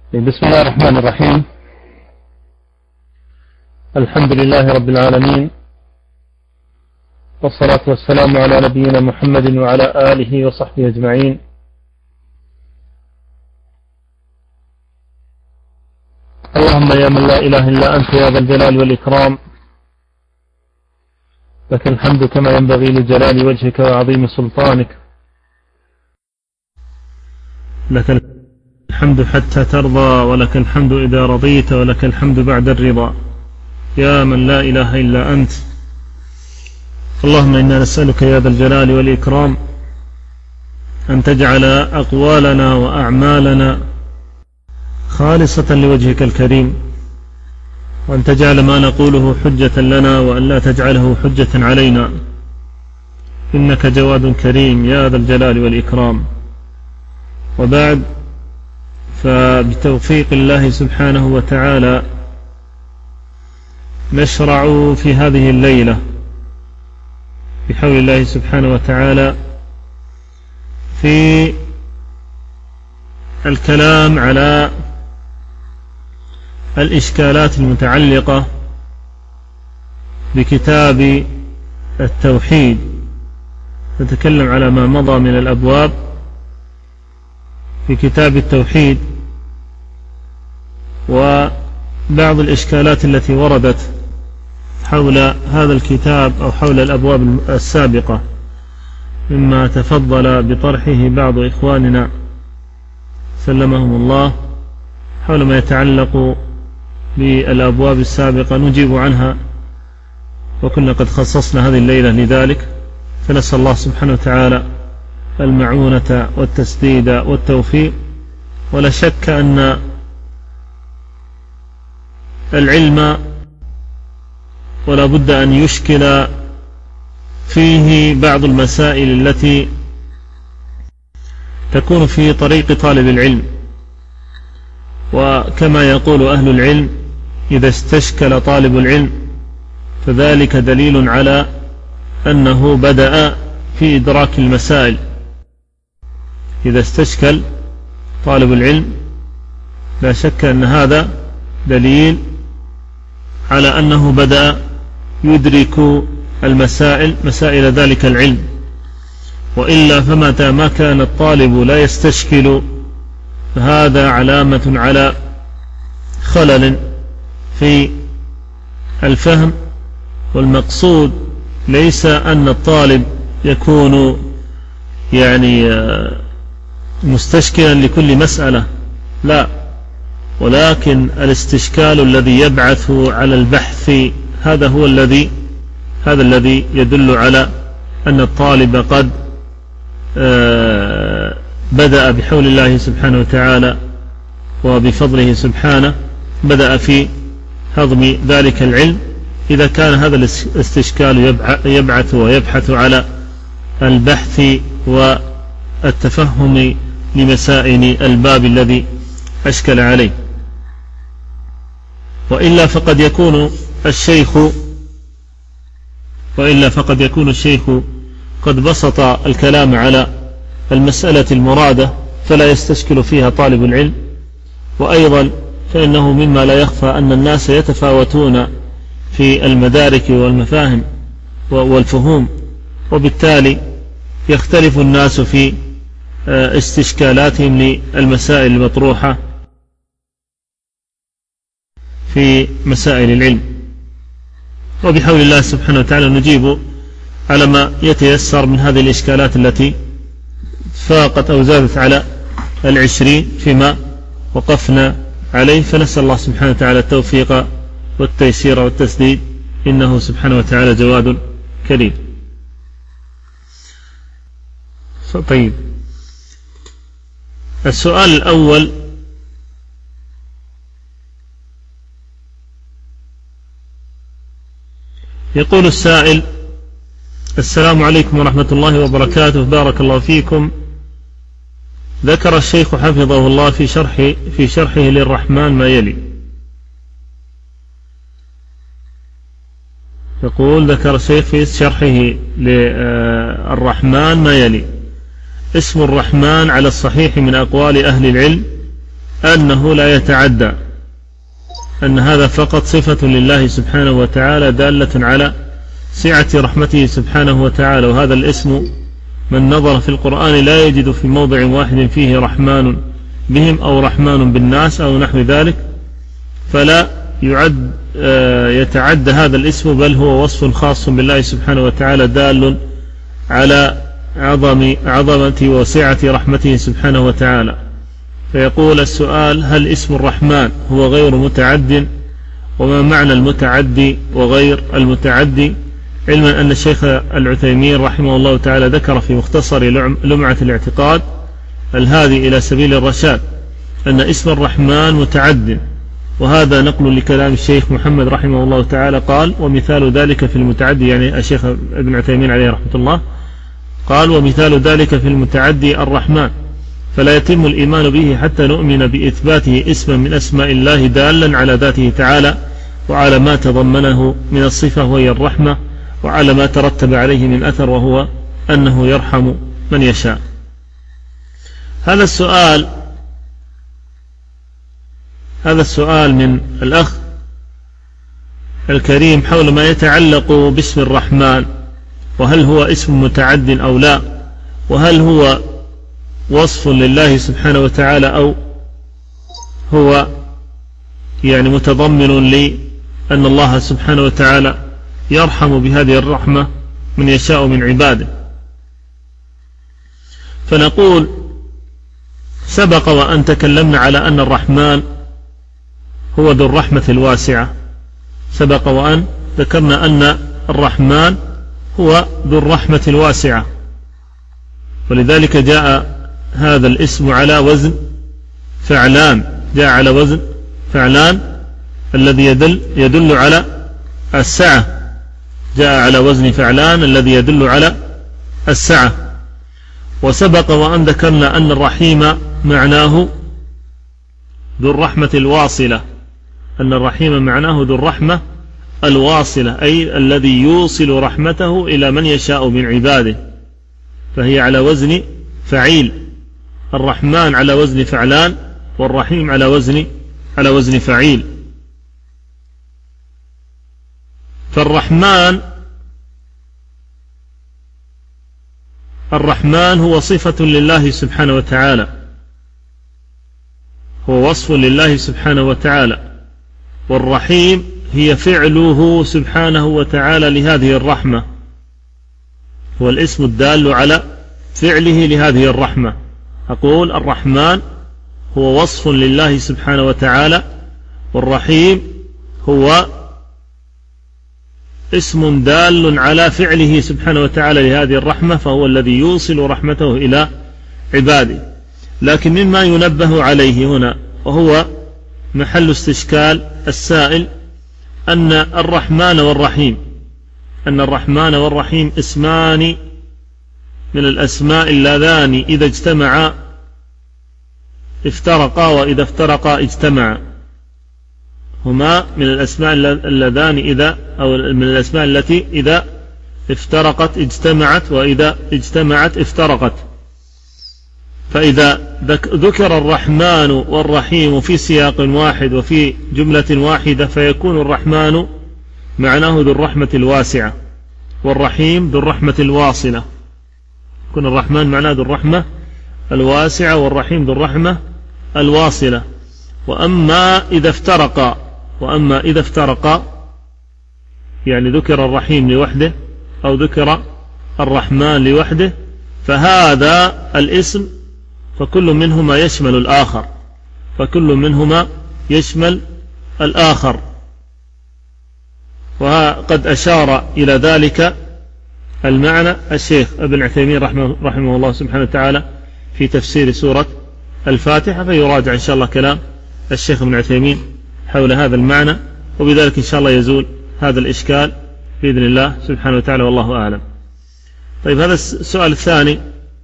بسم الله الرحمن الرحيم. الحمد لله رب العالمين، والصلاة والسلام على نبينا محمد وعلى آله وصحبه أجمعين. اللهم يا من لا إله إلا أنت يا ذا الجلال والإكرام، لك الحمد كما ينبغي لجلال وجهك وعظيم سلطانك، لك الحمد حتى ترضى، ولك الحمد إذا رضيت، ولك الحمد بعد الرضا، يا من لا إله إلا أنت. اللهم إنا نسألك يا ذا الجلال والإكرام أن تجعل أقوالنا وأعمالنا خالصة لوجهك الكريم، وأن تجعل ما نقوله حجة لنا، وأن لا تجعله حجة علينا، إنك جواد كريم يا ذا الجلال والإكرام. وبعد، فبتوفيق الله سبحانه وتعالى نشرع في هذه الليلة بحول الله سبحانه وتعالى في الكلام على الإشكالات المتعلقة بكتاب التوحيد. نتكلم على ما مضى من الأبواب في كتاب التوحيد، وبعض الإشكالات التي وردت حول هذا الكتاب أو حول الأبواب السابقة، مما تفضل بطرحه بعض إخواننا سلمهم الله حول ما يتعلق بالأبواب السابقة نجيب عنها، وكنا قد خصصنا هذه الليلة لذلك، فنسأل الله سبحانه وتعالى المعونة والتسديد والتوفيق. ولا شك أن العلم ولا بد أن يشكل فيه بعض المسائل التي تكون في طريق طالب العلم، وكما يقول أهل العلم: إذا استشكل طالب العلم فذلك دليل على أنه بدأ في إدراك المسائل. إذا استشكل طالب العلم لا شك أن هذا دليل على أنه بدأ يدرك المسائل، مسائل ذلك العلم. وإلا فمتى ما كان الطالب لا يستشكل فهذا علامة على خلل في الفهم. والمقصود ليس أن الطالب يكون مستشكلا لكل مسألة، لا، ولكن الاستشكال الذي يبعث على البحث هذا هو الذي يدل على أن الطالب قد بدأ بحول الله سبحانه وتعالى وبفضله سبحانه، بدأ في هضم ذلك العلم، إذا كان هذا الاستشكال يبعث ويبحث على البحث والتفهم لمسائل الباب الذي أشكل عليه. وإلا فقد يكون الشيخ قد بسط الكلام على المسألة المرادة فلا يستشكل فيها طالب العلم. وأيضا فإنه مما لا يخفى أن الناس يتفاوتون في المدارك والمفاهيم والفهوم، وبالتالي يختلف الناس في استشكالاتهم للمسائل المطروحة في مسائل العلم. وبحول الله سبحانه وتعالى نجيب على ما يتيسر من هذه الإشكالات التي فاقت أو زادت على 20 فيما وقفنا عليه. فنسأل الله سبحانه وتعالى التوفيق والتيسير والتسديد، إنه سبحانه وتعالى جواد كريم. طيب، السؤال الأول: يقول السائل: السلام عليكم ورحمة الله وبركاته، بارك الله فيكم. ذكر الشيخ حفظه الله في شرحه للرحمن ما يلي. يقول: ذكر الشيخ في شرحه للرحمن ما يلي: اسم الرحمن على الصحيح من أقوال أهل العلم أنه لا يتعدى، أن هذا فقط صفة لله سبحانه وتعالى دالة على سعة رحمته سبحانه وتعالى. وهذا الاسم من نظر في القرآن لا يجد في موضع واحد فيه رحمن بهم أو رحمن بالناس أو نحو ذلك، فلا يتعدى هذا الاسم، بل هو وصف خاص بالله سبحانه وتعالى دال على عظمة وسعة رحمته سبحانه وتعالى. فيقول السؤال: هل اسم الرحمن هو غير متعد؟ وما معنى المتعدي وغير المتعدي؟ علما أن الشيخ العثيمين رحمه الله تعالى ذكر في مختصر لمعة الاعتقاد الهادي إلى سبيل الرشاد أن اسم الرحمن متعد، وهذا نقل لكلام الشيخ محمد رحمه الله تعالى قال: ومثال ذلك في المتعدي، يعني الشيخ ابن عثيمين عليه رحمة الله قال: ومثال ذلك في المتعدي الرحمن، فلا يتم الإيمان به حتى نؤمن بإثباته اسما من أسماء الله دالا على ذاته تعالى وعلى ما تضمنه من الصفة وهي الرحمة، وعلى ما ترتب عليه من أثر وهو أنه يرحم من يشاء. هذا السؤال من الأخ الكريم حول ما يتعلق باسم الرحمن، وهل هو اسم متعد أو لا، وهل هو وصف لله سبحانه وتعالى أو هو يعني متضمن لأن الله سبحانه وتعالى يرحم بهذه الرحمة من يشاء من عباده. فنقول: سبق وأن تكلمنا على أن الرحمن هو ذو الرحمة الواسعة، سبق وأن ذكرنا أن الرحمن هو ذو الرحمة الواسعة، ولذلك جاء هذا الاسم على وزن فعلان، جاء على وزن فعلان الذي يدل على السعة، جاء على وزن فعلان الذي يدل على السعة. وسبق وأن ذكرنا أن الرحيم معناه ذو الرحمة الواصلة، أن الرحيم معناه ذو الرحمة الواصلة، أي الذي يوصل رحمته إلى من يشاء من عباده، فهي على وزن فعيل، الرحمن على وزن فعلان والرحيم على وزن فعيل. فالرحمن هو صفة لله سبحانه وتعالى، هو وصف لله سبحانه وتعالى، والرحيم هي فعله سبحانه وتعالى لهذه الرحمة، هو الاسم الدال على فعله لهذه الرحمة. أقول: الرحمن هو وصف لله سبحانه وتعالى، والرحيم هو اسم دال على فعله سبحانه وتعالى لهذه الرحمة، فهو الذي يوصل رحمته إلى عباده. لكن مما ينبه عليه هنا وهو محل استشكال السائل أن الرحمن والرحيم اسمان من الأسماء اللذان إذا اجتمعا افترقا، وإذا افترقا اجتمعا، هما من الأسماء اللذان أو من الأسماء التي إذا افترقت اجتمعت، وإذا اجتمعت افترقت. فإذا ذكر الرحمن والرحيم في سياق واحد وفي جملة واحدة فيكون الرحمن معناه ذو الرحمة الواسعة، والرحيم ذو الرحمة الواصلة، يكون الرحمن معناه ذو الرحمة الواسعة والرحيم ذو الرحمة الواصلة. وأما إذا افترقا يعني ذكر الرحيم لوحده أو ذكر الرحمن لوحده، فهذا الاسم فكل منهما يشمل الآخر، وقد أشار إلى ذلك المعنى الشيخ ابن عثيمين رحمه الله سبحانه وتعالى في تفسير سورة الفاتحة، فيراجع إن شاء الله كلام الشيخ ابن عثيمين حول هذا المعنى، وبذلك إن شاء الله يزول هذا الإشكال بإذن الله سبحانه وتعالى، والله أعلم. طيب، هذا السؤال الثاني،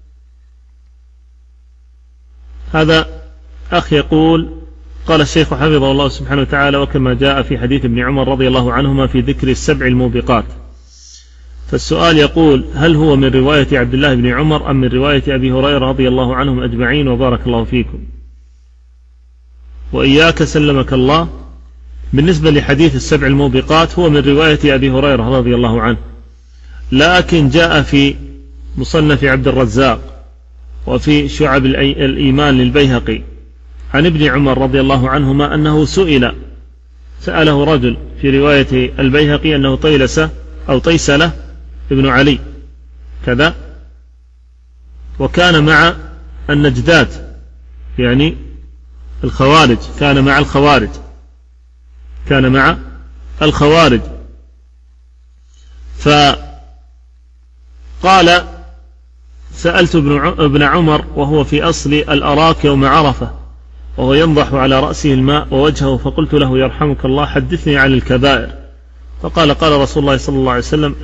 هذا أخ يقول: قال الشيخ حفظه الله سبحانه وتعالى: وكما جاء في حديث ابن عمر رضي الله عنهما في ذكر السبع الموبقات. فالسؤال يقول: هل هو من رواية عبد الله بن عمر أم من رواية أبي هريرة رضي الله عنهم أجمعين وبارك الله فيكم؟ وإياك سلمك الله. بالنسبة لحديث السبع الموبقات هو من رواية أبي هريرة رضي الله عنه، لكن جاء في مصنف عبد الرزاق وفي شعب الإيمان للبيهقي عن ابن عمر رضي الله عنهما أنه سأله رجل في رواية البيهقي أنه طيلسة أو طيسلة ابن علي كذا، وكان مع النجدات يعني الخوارج، كان مع الخوارج. فقال سألت ابن عمر وهو في أصل الأراك يوم عرفة وهو ينضح على رأسه الماء ووجهه، فقلت له يرحمك الله حدثني عن الكبائر. فقال قال رسول الله صلى الله عليه وسلم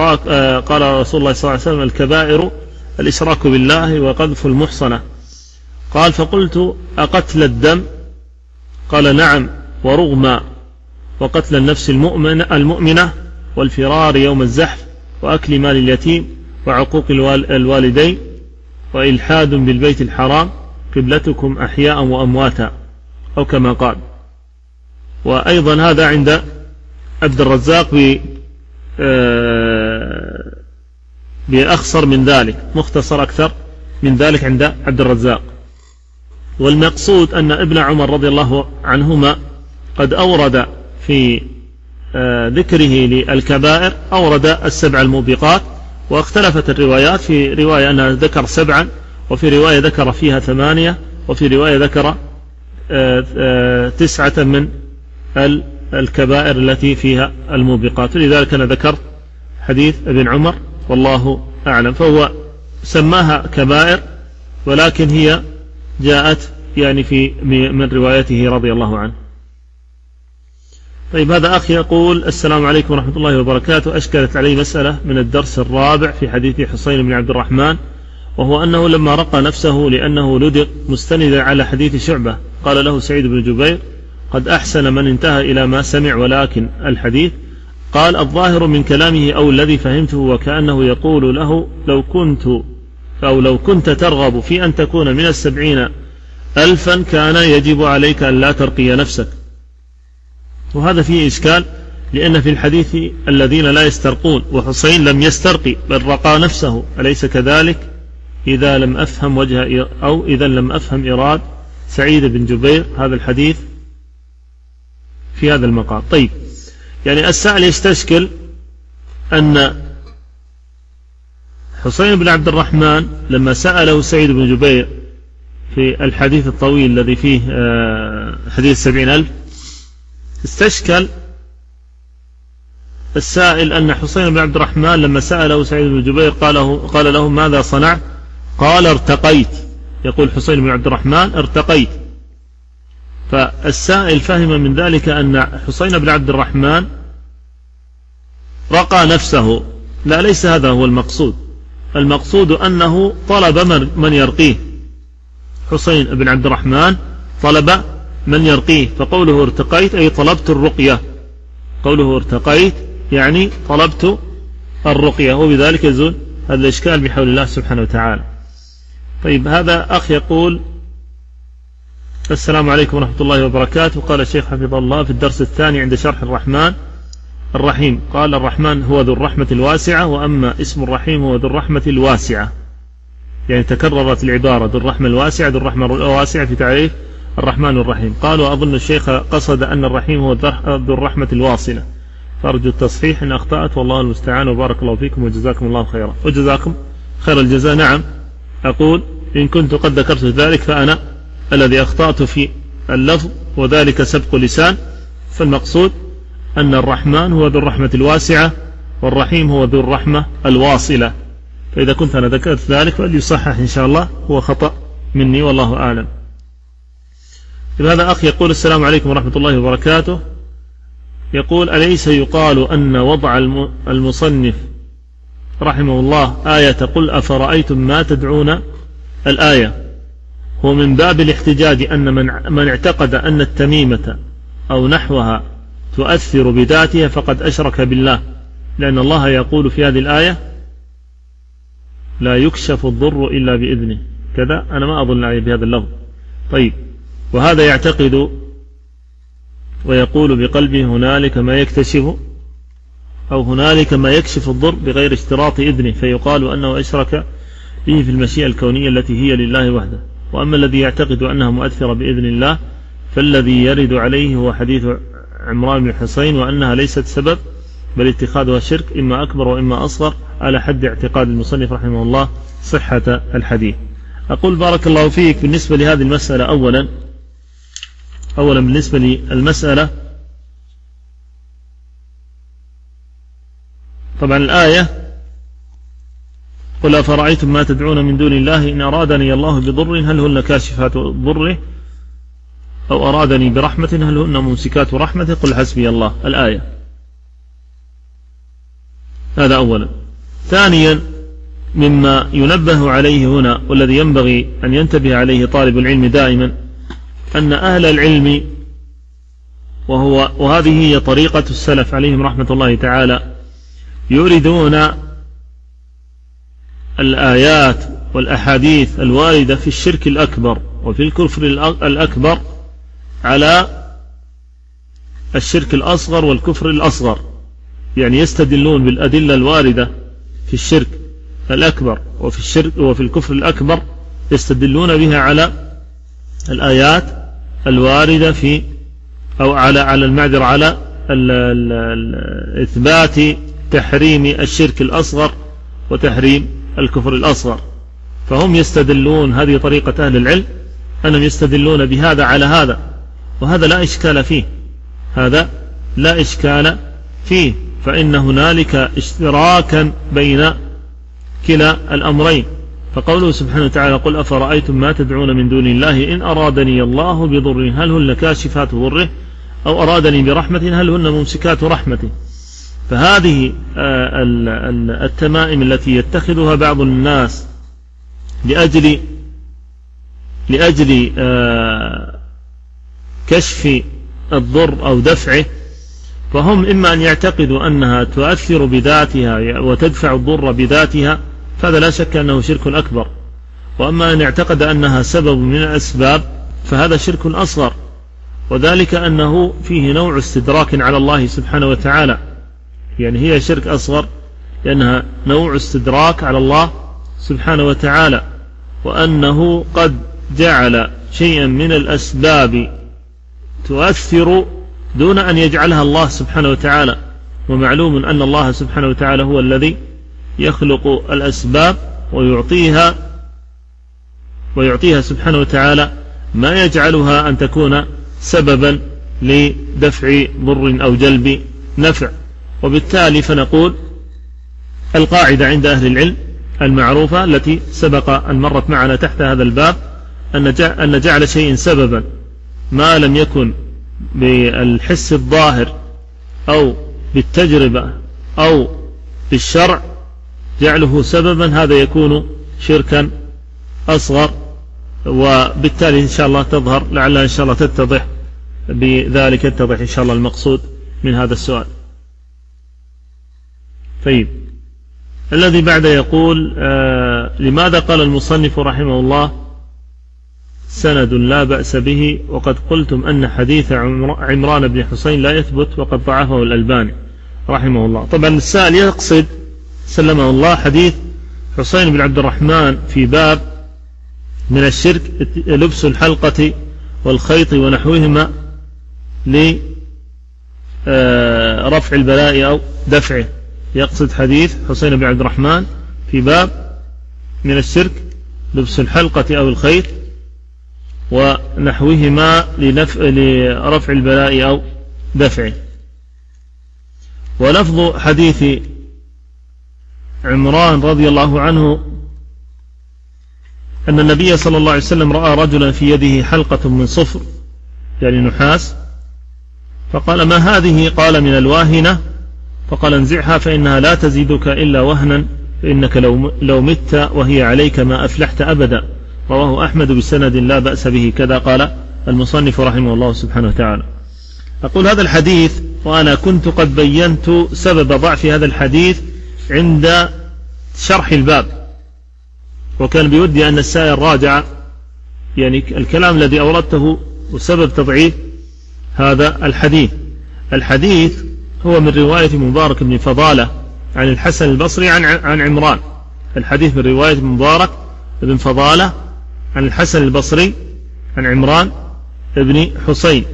الكبائر الإشراك بالله وقذف المحصنة. قال فقلت أقتل الدم؟ قال نعم، ورغما، وقتل النفس المؤمنة، والفرار يوم الزحف، وأكل مال اليتيم، وعقوق الوالدين، وإلحاد بالبيت الحرام، قبلتكم أحياء وأمواتا، أو كما قال. وأيضا هذا عند عبد الرزاق بأخصر من ذلك، مختصر أكثر من ذلك عند عبد الرزاق. والمقصود أن ابن عمر رضي الله عنهما قد أورد في ذكره للكبائر أورد السبع الموبقات، واختلفت الروايات، في رواية أنه ذكر 7، وفي رواية ذكر فيها 8، وفي رواية ذكر 9 من الكبائر التي فيها الموبقات. لذلك أنا ذكرت حديث ابن عمر والله أعلم. فهو سماها كبائر، ولكن هي جاءت يعني من روايته رضي الله عنه. طيب، هذا أخي يقول السلام عليكم ورحمة الله وبركاته. أشكلت علي مسألة من الدرس الرابع في حديث حسين بن عبد الرحمن، وهو أنه لما رقى نفسه لأنه لدغ مستندا على حديث شعبة، قال له سعيد بن جبير قد أحسن من انتهى إلى ما سمع، ولكن الحديث قال الظاهر من كلامه أو الذي فهمته وكأنه يقول له لو كنت ترغب في أن تكون من 70,000 كان يجب عليك أن لا ترقي نفسك. وهذا فيه إشكال، لأن في الحديث الذين لا يسترقون، وحسين لم يسترقي بل رقى نفسه، أليس كذلك؟ إذا لم أفهم إراد سعيد بن جبير هذا الحديث في هذا المقام. طيب، يعني السائل يستشكل أن حسين بن عبد الرحمن لما سأله سعيد بن جبير في الحديث الطويل الذي فيه حديث 70,000، استشكل السائل أن حسين بن عبد الرحمن لما سأله سعيد بن جبير قال له ماذا صنعت؟ قال ارتقيت. يقول حسين بن عبد الرحمن ارتقيت. فالسائل فهم من ذلك أن حسين بن عبد الرحمن رقى نفسه. لا، ليس هذا هو المقصود. المقصود أنه طلب من يرقيه. حسين بن عبد الرحمن طلب من يرقيه، فقوله ارتقيت أي طلبت الرقية. قوله ارتقيت يعني طلبت الرقية، وبذلك يزول هذا الإشكال بحول الله سبحانه وتعالى. طيب، هذا أخ يقول السلام عليكم ورحمة الله وبركاته. قال الشيخ حفظه الله في الدرس الثاني عند شرح الرحمن الرحيم، قال الرحمن هو ذو الرحمة الواسعة، وأما اسم الرحيم هو ذو الرحمة الواسعة، يعني تكررت العبارة ذو الرحمة الواسعة ذو الرحمة الواسعة في تعريف الرحمن الرحيم. قال وأظن الشيخ قصد أن الرحيم هو ذو الرحمة الواصلة، فأرجو التصحيح إن أخطأت، والله المستعان، وبارك الله فيكم وجزاكم الله خيرا. وجزاكم خير الجزاء. نعم، أقول إن كنت قد ذكرت ذلك فأنا الذي أخطأت في اللفظ، وذلك سبق لسان. فالمقصود أن الرحمن هو ذو الرحمة الواسعة، والرحيم هو ذو الرحمة الواصلة. فإذا كنت أنا ذكرت ذلك فليصحح إن شاء الله، هو خطأ مني والله أعلم. هذا أخ يقول السلام عليكم ورحمة الله وبركاته. يقول أليس يقال أن وضع المصنف رحمه الله آية قل أفرأيتم ما تدعون الآية هو من باب الاحتجاج أن من اعتقد أن التميمة أو نحوها تؤثر بذاتها فقد أشرك بالله، لأن الله يقول في هذه الآية لا يكشف الضر إلا بإذنه كذا. أنا ما أظن الآية بهذا اللفظ. طيب، وهذا يعتقد ويقول بقلبه هنالك ما يكتشف أو هنالك ما يكشف الضر بغير اشتراط إذنه، فيقال أنه أشرك به في المشيئة الكونية التي هي لله وحده. وأما الذي يعتقد أنها مؤثرة بإذن الله فالذي يرد عليه هو حديث عمران بن حسين، وأنها ليست سبب بل اتخاذها شرك إما أكبر وإما أصغر، على حد اعتقاد المصنف رحمه الله صحة الحديث. أقول بارك الله فيك بالنسبة لهذه المسألة، أولا بالنسبة للمسألة، طبعا الآية قل أفرأيتم ما تدعون من دون الله إن أرادني الله بضر هل هن كاشفات ضره أو أرادني برحمة هل هن ممسكات رحمته قل حسبي الله، الآية. هذا أولا. ثانيا مما ينبه عليه هنا والذي ينبغي أن ينتبه عليه طالب العلم دائما أن أهل العلم وهذه هي طريقة السلف عليهم رحمة الله تعالى يريدون الآيات والأحاديث الواردة في الشرك الأكبر وفي الكفر الأكبر على الشرك الأصغر والكفر الأصغر، يعني يستدلون بالأدلة الواردة في الشرك الأكبر وفي الكفر الأكبر، يستدلون بها على الآيات الواردة في أو على المعذرة على إثبات تحريم الشرك الأصغر وتحريم الكفر الأصغر. فهم يستدلون، هذه طريقة أهل العلم، أنهم يستدلون بهذا على هذا، وهذا لا إشكال فيه، هذا لا إشكال فيه، فإن هنالك اشتراكا بين كلا الأمرين. فقوله سبحانه وتعالى قل أفرأيتم ما تدعون من دون الله إن أرادني الله بضر هل هن كاشفات ضره أو أرادني برحمة هل هن ممسكات رحمته. فهذه التمائم التي يتخذها بعض الناس لأجل كشف الضر أو دفعه، فهم إما أن يعتقدوا أنها تؤثر بذاتها وتدفع الضر بذاتها، فهذا لا شك أنه شرك أكبر، وأما أن يعتقد أنها سبب من الأسباب فهذا شرك أصغر، وذلك أنه فيه نوع استدراك على الله سبحانه وتعالى، يعني هي شرك أصغر لأنها نوع استدراك على الله سبحانه وتعالى، وأنه قد جعل شيئا من الأسباب تؤثر دون أن يجعلها الله سبحانه وتعالى، ومعلوم أن الله سبحانه وتعالى هو الذي يخلق الأسباب ويعطيها سبحانه وتعالى ما يجعلها أن تكون سببا لدفع ضر أو جلب نفع. وبالتالي فنقول القاعدة عند أهل العلم المعروفة التي سبق أن مرت معنا تحت هذا الباب أن جعل شيء سببا ما لم يكن بالحس الظاهر أو بالتجربة أو بالشرع جعله سببا، هذا يكون شركا أصغر، وبالتالي إن شاء الله تظهر لعلها إن شاء الله تتضح بذلك، يتضح إن شاء الله المقصود من هذا السؤال. طيب، الذي بعد يقول لماذا قال المصنف رحمه الله سند لا بأس به وقد قلتم أن حديث عمران بن حسين لا يثبت وقد ضعفه الألباني رحمه الله. طبعا السائل يقصد سلمه الله حديث حسين بن عبد الرحمن في باب من الشرك لبس الحلقة والخيط ونحوهما لرفع البلاء أو دفعه، يقصد حديث حسين بن عبد الرحمن في باب من الشرك لبس الحلقة أو الخيط ونحوهما لرفع البلاء أو دفعه. ولفظ حديث عمران رضي الله عنه أن النبي صلى الله عليه وسلم رأى رجلا في يده حلقة من صفر يعني نحاس، فقال ما هذه؟ قال من الواهنة، فقال انزعها فإنها لا تزيدك إلا وهنا، فإنك لو مت وهي عليك ما أفلحت أبدا. رواه أحمد بسند لا بأس به، كذا قال المصنف رحمه الله سبحانه وتعالى. أقول هذا الحديث وأنا كنت قد بينت سبب ضعف هذا الحديث عند شرح الباب، وكان بودي أن السائل راجع يعني الكلام الذي أوردته وسبب تضعيف هذا الحديث هو من رواية مبارك بن فضالة عن الحسن البصري عن عمران. الحديث من رواية مبارك بن فضالة عن الحسن البصري عن عمران بن حسين.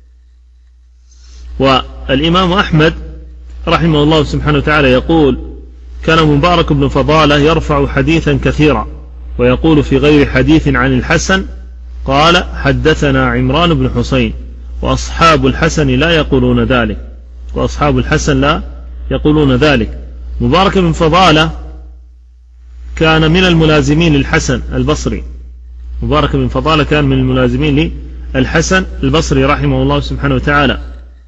والإمام أحمد رحمه الله سبحانه وتعالى يقول: كان مبارك بن فضالة يرفع حديثا كثيرا ويقول في غير حديث عن الحسن قال: حدثنا عمران بن حسين. وأصحاب الحسن لا يقولون ذلك. مبارك بن فضالة كان من الملازمين للحسن البصري. مبارك بن فضالة كان من الملازمين للحسن البصري رحمه الله سبحانه وتعالى.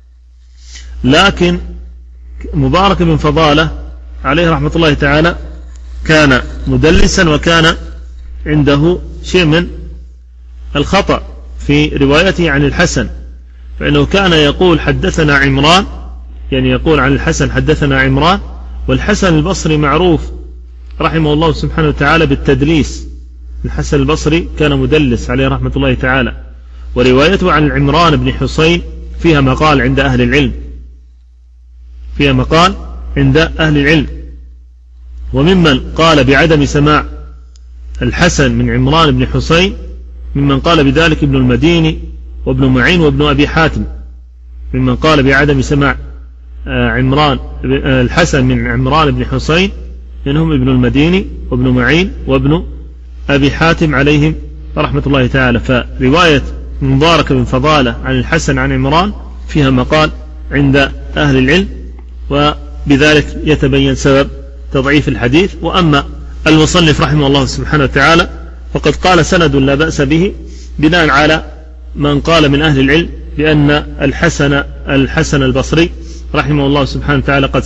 لكن مبارك بن فضالة عليه رحمة الله تعالى كان مدلسا، وكان عنده شيء من الخطأ في روايته عن الحسن، فإنه كان يقول حدثنا عمران، يعني يقول عن الحسن حدثنا عمران، والحسن البصري معروف رحمه الله سبحانه وتعالى بالتدليس. الحسن البصري كان مدلس عليه رحمة الله تعالى، وروايته عن عمران بن حسين فيها مقال عند أهل العلم، وممن قال بعدم سماع الحسن من عمران بن حسين ممن قال بذلك ابن المديني وابن معين وابن أبي حاتم. ممن قال بعدم سماع الحسن من عمران بن حسين منهم ابن المديني وابن معين وابن أبي حاتم عليهم رحمة الله تعالى. فرواية مبارك بن فضالة عن الحسن عن عمران فيها مقال عند أهل العلم، وبذلك يتبين سبب تضعيف الحديث. وأما المصنف رحمه الله سبحانه وتعالى فقد قال سند لا بأس به، بناء على من قال من أهل العلم بأن الحسن البصري رحمه الله سبحانه وتعالى قد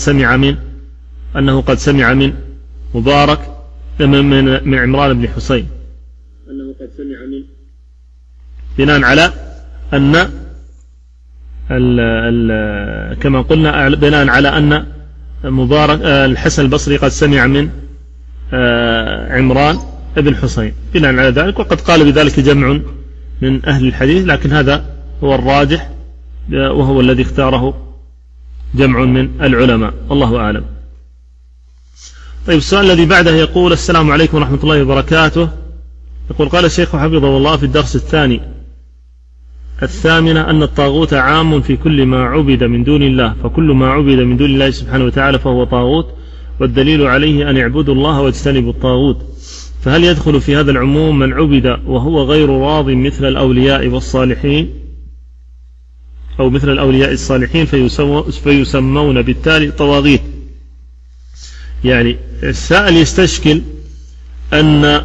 سمع من مبارك من عمران بن حسين، أنه قد سمع من، بناء على أن كما قلنا بناء على أن مبارك الحسن البصري قد سمع من عمران بن حسين بناء على ذلك. وقد قال بذلك جمع من أهل الحديث، لكن هذا هو الراجح وهو الذي اختاره جمع من العلماء، الله أعلم. طيب، السؤال الذي بعده يقول: السلام عليكم ورحمة الله وبركاته. يقول: قال الشيخ حفظه الله في الدرس الثامنة أن الطاغوت عام في كل ما عبد من دون الله، فكل ما عبد من دون الله سبحانه وتعالى فهو طاغوت، والدليل عليه أن اعبدوا الله واجتنبوا الطاغوت. فهل يدخل في هذا العموم من عبد وهو غير راض مثل الأولياء والصالحين، أو مثل الأولياء الصالحين فيسمون بالتالي طواغيت؟ يعني السائل يستشكل أن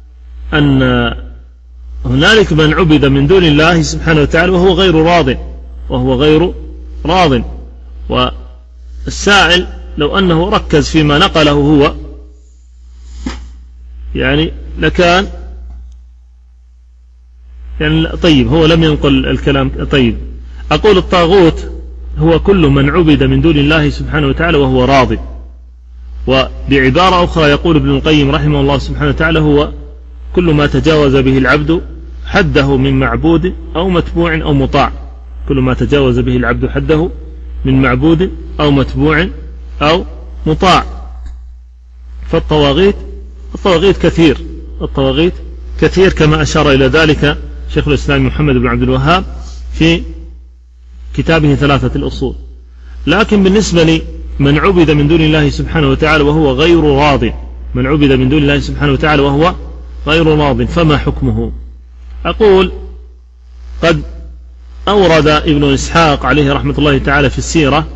هنالك من عبد من دون الله سبحانه وتعالى وهو غير راض. والسائل لو أنه ركز فيما نقله هو يعني لكان يعني طيب، هو لم ينقل الكلام. طيب، أقول الطاغوت هو كل من عبد من دون الله سبحانه وتعالى وهو راض. وبعبارة أخرى يقول ابن القيم رحمه الله سبحانه وتعالى: هو كل ما تجاوز به العبد حده من معبود أو متبوع أو مطاع. كل ما تجاوز به العبد حده من معبود أو متبوع أو مطاع. فالطواغيت كثير كما أشار إلى ذلك شيخ الإسلام محمد بن عبد الوهاب في كتابه 3 الأصول. لكن بالنسبة لي من عبد من دون الله سبحانه وتعالى وهو غير راض، فما حكمه؟ أقول: قد أورد ابن إسحاق عليه رحمة الله تعالى في السيرة،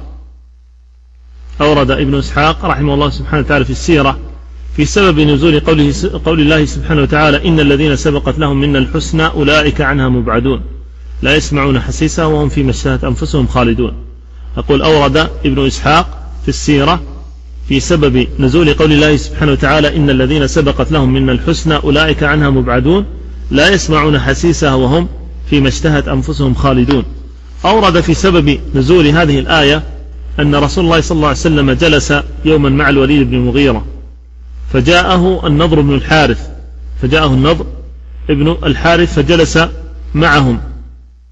رحمه الله سبحانه وتعالى في السيرة في سبب نزول قول الله سبحانه وتعالى: إن الذين سبقت لهم منا الحسنى أولئك عنها مبعدون لا يسمعون حسيسها وهم فيما اشتهت أنفسهم خالدون. أقول: أورد ابن إسحاق في السيرة في سبب نزول قول الله سبحانه وتعالى: إن الذين سبقت لهم منا الحسنى أولئك عنها مبعدون لا يسمعون حسيسها وهم فيما اشتهت أنفسهم خالدون. أورد في سبب نزول هذه الآية أن رسول الله صلى الله عليه وسلم جلس يوما مع الوليد بن المغيرة، فجاءه النضر بن الحارث فجلس معهم،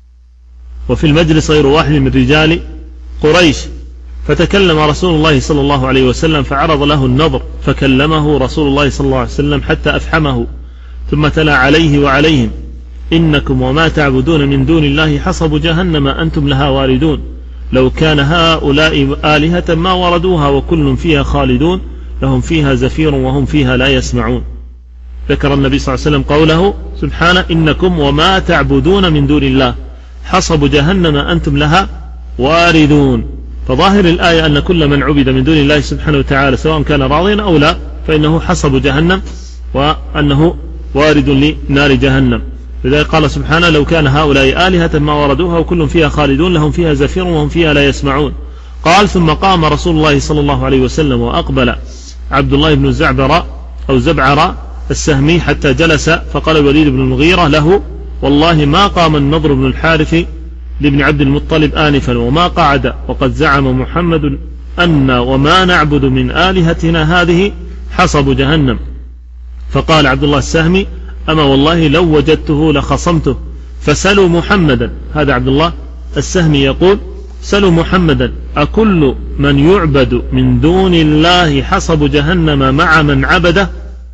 وفي المجلس غير واحد من رجال قريش، فتكلم رسول الله صلى الله عليه وسلم فعرض له النظر، فكلمه رسول الله صلى الله عليه وسلم حتى أفحمه، ثم تلا عليه وعليهم: إنكم وما تعبدون من دون الله حصب جهنم أنتم لها واردون، لو كان هؤلاء آلهة ما وردوها وكل فيها خالدون، لهم فيها زفير وهم فيها لا يسمعون. ذكر النبي صلى الله عليه وسلم قوله سبحانه: إنكم وما تعبدون من دون الله حصب جهنم أنتم لها واردون. فظاهر الآية أن كل من عبد من دون الله سبحانه وتعالى سواء كان راضيا أو لا فإنه حصب جهنم، وأنه وارد لنار جهنم. لذلك قال سبحانه: لو كان هؤلاء آلهة ما وردوها وكل فيها خالدون، لهم فيها زفير وهم فيها لا يسمعون. قال: ثم قام رسول الله صلى الله عليه وسلم وأقبل عبد الله بن زبعر السهمي حتى جلس، فقال الوليد بن المغيرة له: والله ما قام النضر بن الحارث لابن عبد المطلب آنفا وما قعد، وقد زعم محمد أن وما نعبد من آلهتنا هذه حصب جهنم. فقال عبد الله السهمي: أما والله لو وجدته لخصمته، فسلوا محمدا. هذا عبد الله السهمي يقول: سلوا محمدا أكل من يعبد من دون الله حصب جهنم مع من عبده؟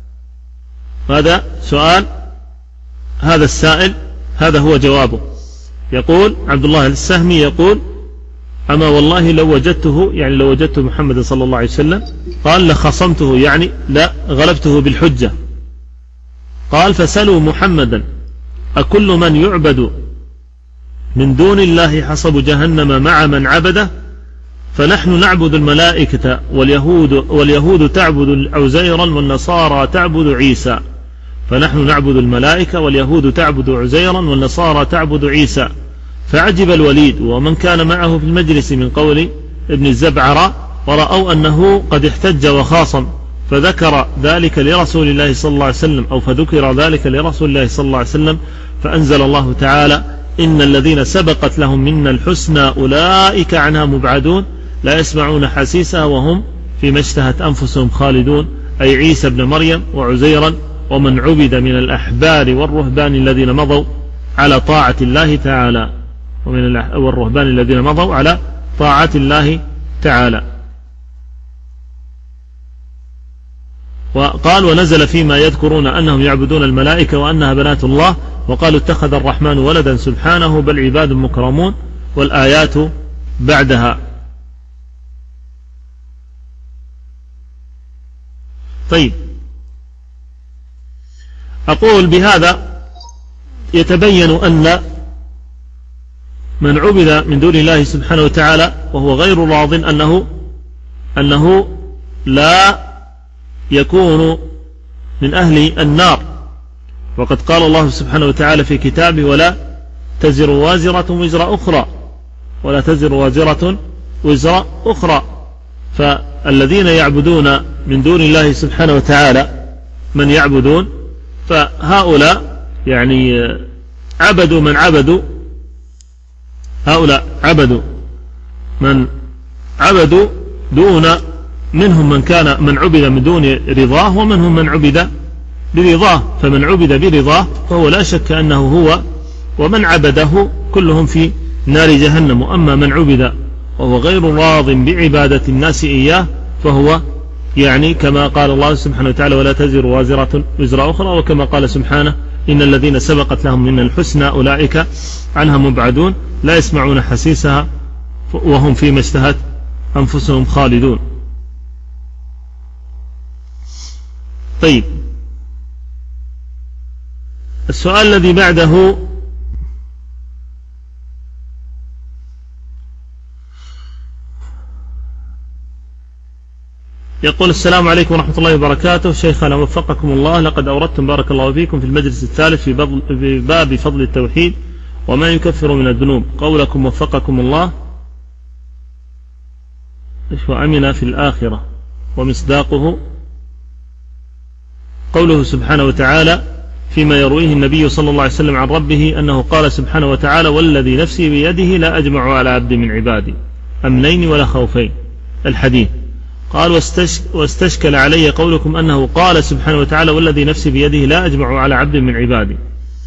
هذا سؤال، هذا السائل هذا هو جوابه. يقول عبد الله السهمي يقول: أما والله لو وجدته، يعني لو وجدت محمد صلى الله عليه وسلم، قال لخصمته، يعني لا غلبته بالحجة. قال: فسلوا محمدا أكل من يعبد من دون الله حصب جهنم مع من عبده؟ فنحن نعبد الملائكة واليهود تعبد عزيرا والنصارى تعبد عيسى. فنحن نعبد الملائكة واليهود تعبد عزيرا والنصارى تعبد عيسى. فعجب الوليد ومن كان معه في المجلس من قول ابن الزبعر، ورأوا أنه قد احتج وخاصم، فذكر ذلك لرسول الله صلى الله عليه وسلم، أو فذكر ذلك لرسول الله صلى الله عليه وسلم، فأنزل الله تعالى: إن الذين سبقت لهم منا الحسنى أولئك عنها مبعدون، لا يسمعون حسيسها وهم فيما اشتهت أنفسهم خالدون، أي عيسى ابن مريم وعزيرا ومن عبد من الأحبار والرهبان الذين مضوا على طاعة الله تعالى، والرهبان الذين مضوا على طاعة الله تعالى. وقال: ونزل فيما يذكرون أنهم يعبدون الملائكة وأنها بنات الله، وقالوا اتخذ الرحمن ولدا سبحانه بل عباد مكرمون، والآيات بعدها. طيب، أقول بهذا يتبين أن من عبد من دون الله سبحانه وتعالى وهو غير راض أنه لا يكون من أهل النار. وقد قال الله سبحانه وتعالى في كتابه: ولا تزر وازرة وزر أخرى، ولا تزر وازرة وزر أخرى. فالذين يعبدون من دون الله سبحانه وتعالى من يعبدون، فهؤلاء يعني عبدوا من عبدوا، هؤلاء عبدوا من عبدوا دون، منهم من عبد من دون رضاه، ومنهم من عبد برضاه. فمن عبد برضاه فهو لا شك أنه هو ومن عبده كلهم في نار جهنم. وأما من عبد وهو غير راض بعبادة الناس إياه فهو يعني كما قال الله سبحانه وتعالى: ولا تزر وازرة وزر أخرى، وكما قال سبحانه: إن الذين سبقت لهم من الحسنى أولئك عنها مبعدون، لا يسمعون حسيسها وهم فيما اشتهت أنفسهم خالدون. طيب، السؤال الذي بعده: يقول: السلام عليكم ورحمة الله وبركاته، شيخنا وفقكم الله، لقد أوردتم بارك الله فيكم في المجلس الثالث في باب فضل التوحيد وما يكفر من الذنوب قولكم وفقكم الله: وأمن في الآخرة، ومصداقه قوله سبحانه وتعالى فيما يرويه النبي صلى الله عليه وسلم عن ربه أنه قال سبحانه وتعالى: والذي نفسي بيده لا أجمع على عبد من عبادي أمنين ولا خوفين، الحديث. قال: واستشكل علي قولكم أنه قال سبحانه وتعالى: والذي نفسي بيده لا أجمع على عبد من عبادي.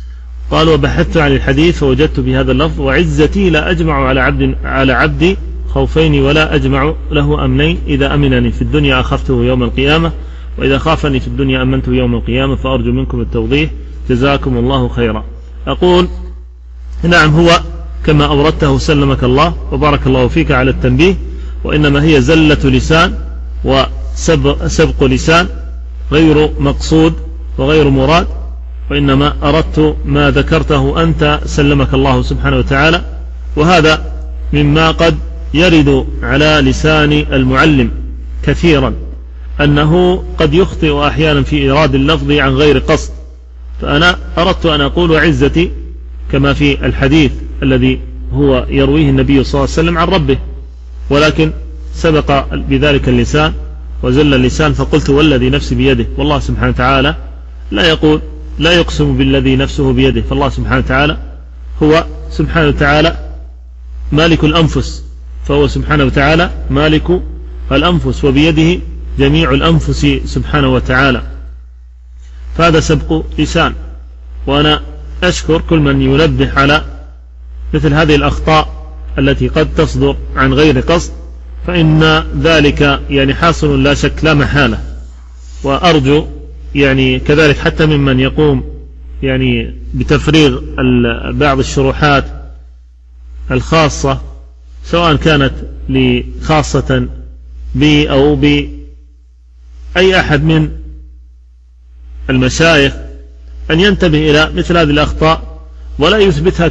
قال وبحثت عن الحديث فوجدت بهذا اللفظ وعزتي لا أجمع على عبدي خوفين ولا أجمع له أمنين إذا أمنني في الدنيا أخفته يوم القيامة وإذا خافني في الدنيا أمنته يوم القيامة فأرجو منكم التوضيح جزاكم الله خيرا. أقول نعم هو كما أوردته سلمك الله وبارك الله فيك على التنبيه، وإنما هي زلة لسان وسبق لسان غير مقصود وغير مراد، وإنما أردت ما ذكرته أنت سلمك الله سبحانه وتعالى، وهذا مما قد يرد على لسان المعلم كثيرا أنه قد يخطئ أحيانا في إيراد اللفظ عن غير قصد. فأنا أردت أن أقول وعزتي كما في الحديث الذي هو يرويه النبي صلى الله عليه وسلم عن ربه، ولكن سبق بذلك اللسان وزل اللسان فقلت والذي نفسي بيده، والله سبحانه وتعالى لا يقسم بالذي نفسه بيده، فالله سبحانه وتعالى هو سبحانه وتعالى مالك الأنفس، فهو سبحانه وتعالى مالك الأنفس وبيده جميع الأنفس سبحانه وتعالى، فهذا سبق لسان. وأنا أشكر كل من ينبه على مثل هذه الأخطاء التي قد تصدر عن غير قصد، فإن ذلك يعني حاصل لا شك لا محالة. وأرجو يعني كذلك حتى ممن يقوم يعني بتفريغ بعض الشروحات الخاصة سواء كانت خاصة بي أو بأي أحد من المشايخ أن ينتبه إلى مثل هذه الأخطاء ولا يثبتها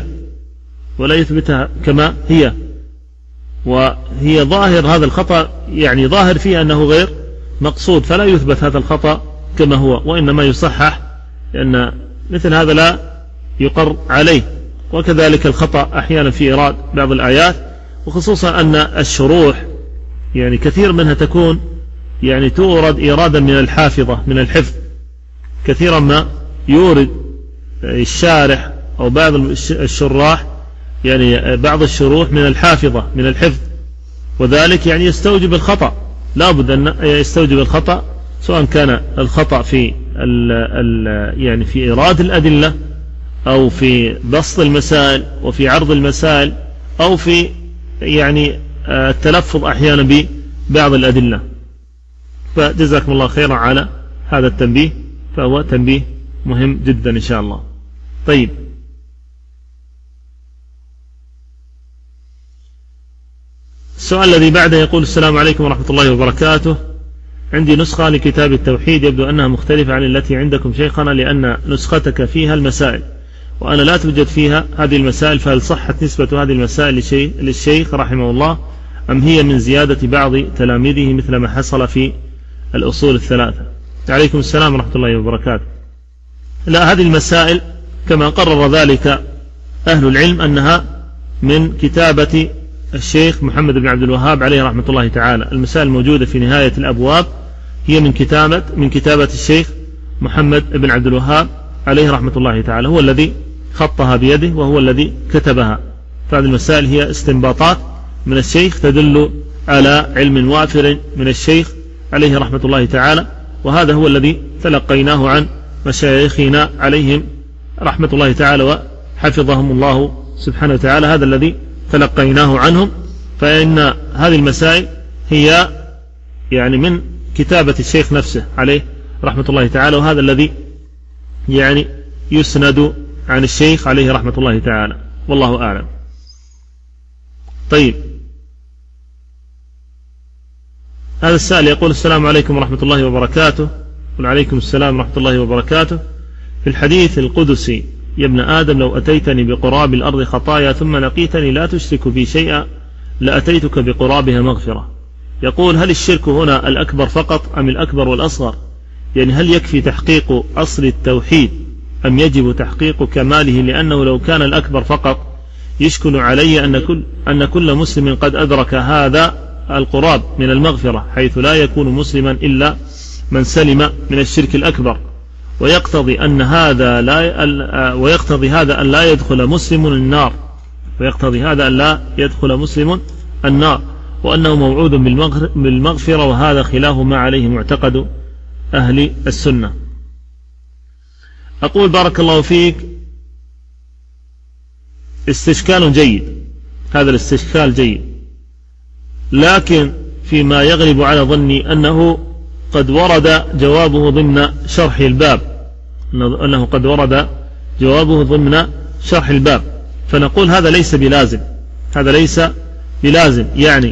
كما هي، وهي ظاهر هذا الخطأ يعني ظاهر فيه أنه غير مقصود، فلا يثبت هذا الخطأ كما هو، وإنما يصحح لأن مثل هذا لا يقر عليه. وكذلك الخطأ أحيانا في إيراد بعض الآيات، وخصوصا أن الشروح يعني كثير منها تكون يعني تورد إيرادا من الحافظة من الحفظ، كثيرا ما يورد الشارح أو بعض الشراح يعني بعض الشروح من الحافظة من الحفظ، وذلك يعني يستوجب الخطأ، لا بد أن يستوجب الخطأ، سواء كان الخطأ في يعني في إيراد الأدلة أو في بسط المسائل وفي عرض المسائل أو في يعني التلفظ أحيانا ببعض الأدلة. فجزاكم الله خيرا على هذا التنبيه، فهو تنبيه مهم جدا إن شاء الله. طيب، السؤال الذي بعده يقول السلام عليكم ورحمة الله وبركاته، عندي نسخة لكتاب التوحيد يبدو أنها مختلفة عن التي عندكم شيخنا، لأن نسختك فيها المسائل وأنا لا توجد فيها هذه المسائل، فهل صحت نسبة هذه المسائل للشيخ رحمه الله أم هي من زيادة بعض تلاميذه مثل ما حصل في الأصول الثلاثة؟ عليكم السلام ورحمة الله وبركاته. لا، هذه المسائل كما قرر ذلك أهل العلم أنها من كتابة الشيخ محمد بن عبد الوهاب عليه رحمة الله تعالى، المسائل الموجودة في نهاية الأبواب هي من كتابة الشيخ محمد بن عبد الوهاب عليه رحمة الله تعالى، هو الذي خطها بيده وهو الذي كتبها. فهذه المسائل هي استنباطات من الشيخ تدل على علم وافر من الشيخ عليه رحمة الله تعالى، وهذا هو الذي تلقيناه عن مشايخنا عليهم رحمة الله تعالى وحفظهم الله سبحانه وتعالى، هذا الذي تلقيناه عنهم. فإن هذه المسائل هي يعني من كتابة الشيخ نفسه عليه رحمة الله تعالى، وهذا الذي يعني يسند عن الشيخ عليه رحمة الله تعالى، والله أعلم. طيب، هذا السائل يقول السلام عليكم ورحمة الله وبركاته. وعليكم السلام ورحمة الله وبركاته. في الحديث القدسي يا ابن آدم لو أتيتني بقراب الأرض خطايا ثم لقيتني لا تشرك بي شيئا لأتيتك بقرابها مغفرة. يقول هل الشرك هنا الأكبر فقط أم الأكبر والأصغر؟ يعني هل يكفي تحقيق أصل التوحيد أم يجب تحقيق كماله؟ لأنه لو كان الأكبر فقط يشكل علي أن كل مسلم قد أدرك هذا القراب من المغفرة، حيث لا يكون مسلما إلا من سلم من الشرك الأكبر، ويقتضي هذا أن لا يدخل مسلم النار، وأنه موعود بالمغفرة، وهذا خلاف ما عليه معتقد أهل السنة. أقول بارك الله فيك، استشكال جيد، هذا الاستشكال جيد، لكن فيما يغلب على ظني أنه قد ورد جوابه ضمن شرح الباب، أنه قد ورد جوابه ضمن شرح الباب، فنقول هذا ليس بلازم، هذا ليس بلازم. يعني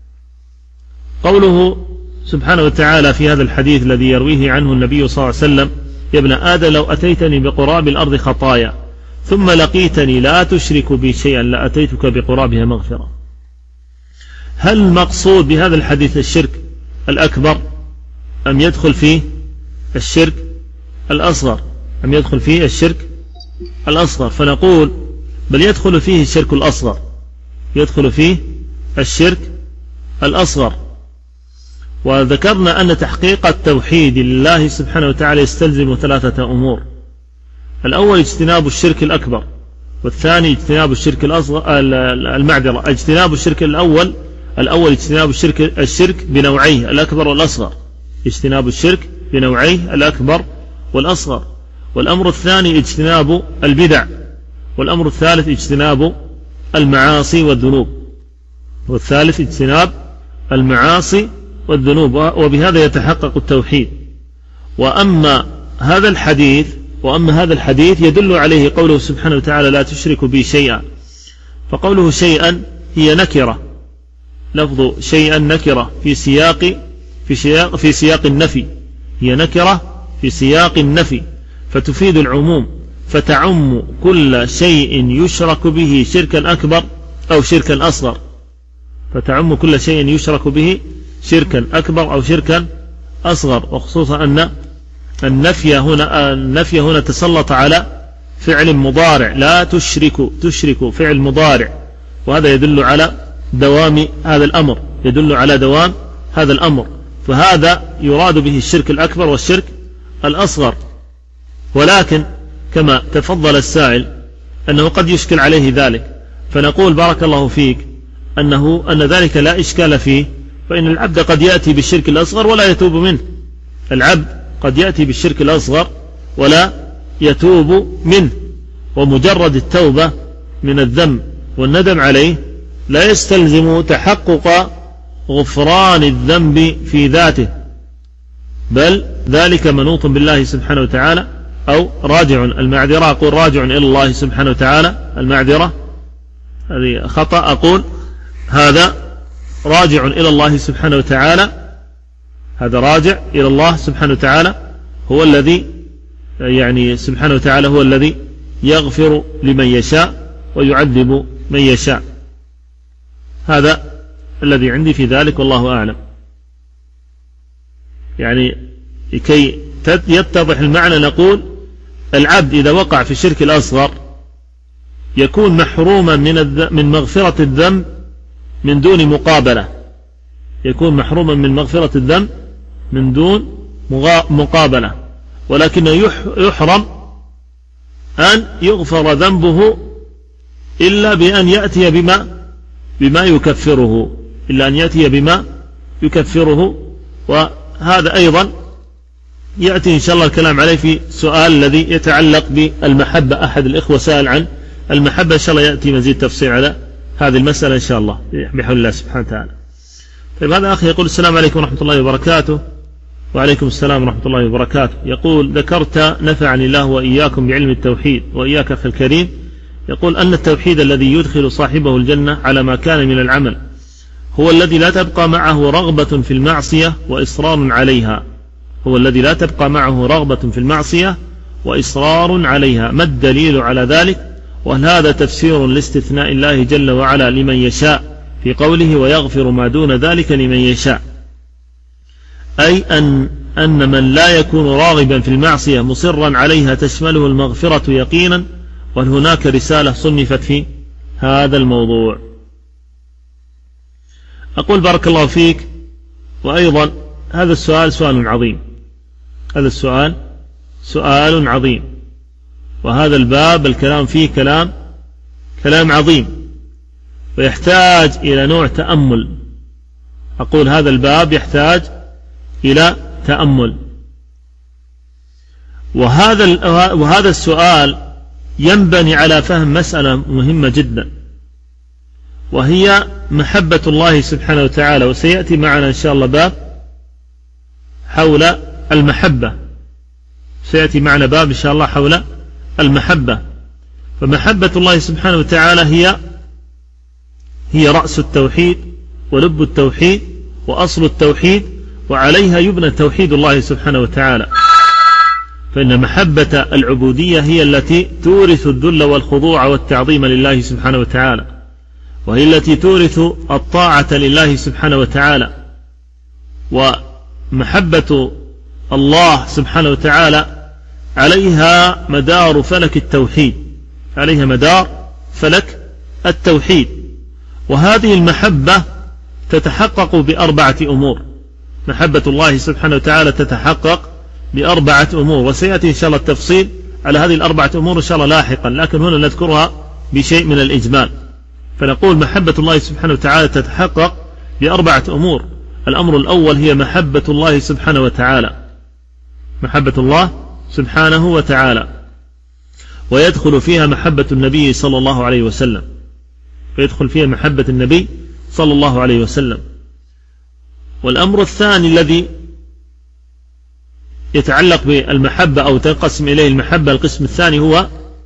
قوله سبحانه وتعالى في هذا الحديث الذي يرويه عنه النبي صلى الله عليه وسلم: يا ابن آدم لو أتيتني بقراب الأرض خطايا ثم لقيتني لا تشرك بي شيئا لأتيتك بقرابها مغفرة. هل المقصود بهذا الحديث الشرك الأكبر أم يدخل فيه الشرك الأصغر؟ أم يدخل فيه الشرك الأصغر؟ فنقول بل يدخل فيه الشرك الأصغر، يدخل فيه الشرك الأصغر. وذكرنا أن تحقيق التوحيد لله سبحانه وتعالى يستلزم ثلاثة أمور: الأول اجتناب الشرك الأكبر، والثاني اجتناب الشرك الأصغر، اجتناب الشرك الأول اجتناب الشرك بنوعيه الأكبر والأصغر، اجتناب الشرك بنوعيه الأكبر والأصغر. والأمر الثاني اجتناب البدع، والأمر الثالث اجتناب المعاصي والذنوب، والثالث اجتناب المعاصي والذنوب، وبهذا يتحقق التوحيد. وأما هذا الحديث يدل عليه قوله سبحانه وتعالى: لا تشرك بي شيئا، فقوله شيئا هي نكرة، لفظ شيئا نكرة في سياق النفي، هي نكرة في سياق النفي فتفيد العموم، فتعم كل شيء يشرك به شركا أكبر أو شركا أصغر، فتعم كل شيء يشرك به شركا أكبر أو شركا أصغر. وخصوصا أن النفي هنا تسلط على فعل مضارع، لا تشرك فعل مضارع، وهذا يدل على دوام هذا الأمر، يدل على دوام هذا الأمر، فهذا يراد به الشرك الأكبر والشرك الأصغر. ولكن كما تفضل السائل أنه قد يشكل عليه ذلك، فنقول بارك الله فيك أن ذلك لا إشكال فيه، فإن العبد قد يأتي بالشرك الأصغر ولا يتوب منه، العبد قد يأتي بالشرك الأصغر ولا يتوب منه، ومجرد التوبة من الذنب والندم عليه لا يستلزم تحقق غفران الذنب في ذاته، بل ذلك منوط بالله سبحانه وتعالى، أو راجع، المعذرة أقول راجع إلى الله سبحانه وتعالى، المعذرة هذه خطأ، أقول هذا راجع إلى الله سبحانه وتعالى، هذا راجع إلى الله سبحانه وتعالى، هو الذي سبحانه وتعالى هو الذي يغفر لمن يشاء ويعذب من يشاء. هذا الذي عندي في ذلك، والله أعلم. لكي يتضح المعنى نقول العبد إذا وقع في الشرك الأصغر يكون محروما من مغفرة الذنب من دون مقابلة، يكون محروما من مغفرة الذنب من دون مقابلة، ولكنه يحرم أن يغفر ذنبه إلا بأن يأتي بما يكفره، إلا أن يأتي بما يكفره. وهذا أيضا يأتي إن شاء الله الكلام عليه في سؤال الذي يتعلق بالمحبة، أحد الإخوة سأل عن المحبة، إن شاء الله يأتي مزيد تفصيل على هذه المسألة إن شاء الله بحول الله سبحانه وتعالى. طيب، هذا أخي يقول: السلام عليكم ورحمة الله وبركاته. وعليكم السلام ورحمة الله وبركاته. يقول: ذكرت نفعني الله وإياكم بعلم التوحيد وإياك أخي الكريم. يقول أن التوحيد الذي يدخل صاحبه الجنة على ما كان من العمل هو الذي لا تبقى معه رغبة في المعصية وإصرار عليها، هو الذي لا تبقى معه رغبة في المعصية وإصرار عليها. ما الدليل على ذلك؟ وهل هذا تفسير لاستثناء الله جل وعلا لمن يشاء في قوله: ويغفر ما دون ذلك لمن يشاء، أي أن من لا يكون راغبا في المعصية مصرا عليها تشمله المغفرة يقينا؟ وهل هناك رسالة صنفت في هذا الموضوع؟ أقول بارك الله فيك، وأيضا هذا السؤال سؤال عظيم، هذا السؤال سؤال عظيم، وهذا الباب الكلام فيه كلام عظيم ويحتاج إلى نوع تأمل. أقول هذا الباب يحتاج إلى تأمل، وهذا السؤال ينبني على فهم مسألة مهمة جدا، وهي محبة الله سبحانه وتعالى. وسيأتي معنا إن شاء الله باب حول المحبة، سيأتي معنا باب إن شاء الله حول المحبة. فمحبة الله سبحانه وتعالى هي رأس التوحيد ولب التوحيد وأصل التوحيد، وعليها يبنى توحيد الله سبحانه وتعالى. فإن محبة العبودية هي التي تورث الذل والخضوع والتعظيم لله سبحانه وتعالى، وهي التي تورث الطاعة لله سبحانه وتعالى. ومحبة الله سبحانه وتعالى عليها مدار فلك التوحيد، عليها مدار فلك التوحيد. وهذه المحبة تتحقق بأربعة أمور. محبة الله سبحانه وتعالى تتحقق بأربعة أمور، وسيأتي إن شاء الله التفصيل على هذه الأربعة أمور إن شاء الله لاحقا، لكن هنا نذكرها بشيء من الإجمال. فنقول محبة الله سبحانه وتعالى تتحقق بأربعة أمور. الأمر الأول هي محبة الله سبحانه وتعالى، محبة الله سبحانه وتعالى، ويدخل فيها محبة النبي صلى الله عليه وسلم، ويدخل فيها محبة النبي صلى الله عليه وسلم. والأمر الثاني الذي يتعلق بالمحبة أو تنقسم إليه المحبة، القسم الثاني هو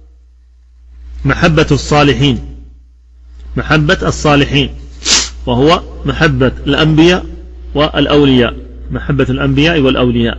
محبة الصالحين، محبة الصالحين، وهو محبة الأنبياء والأولياء، محبة الأنبياء والأولياء.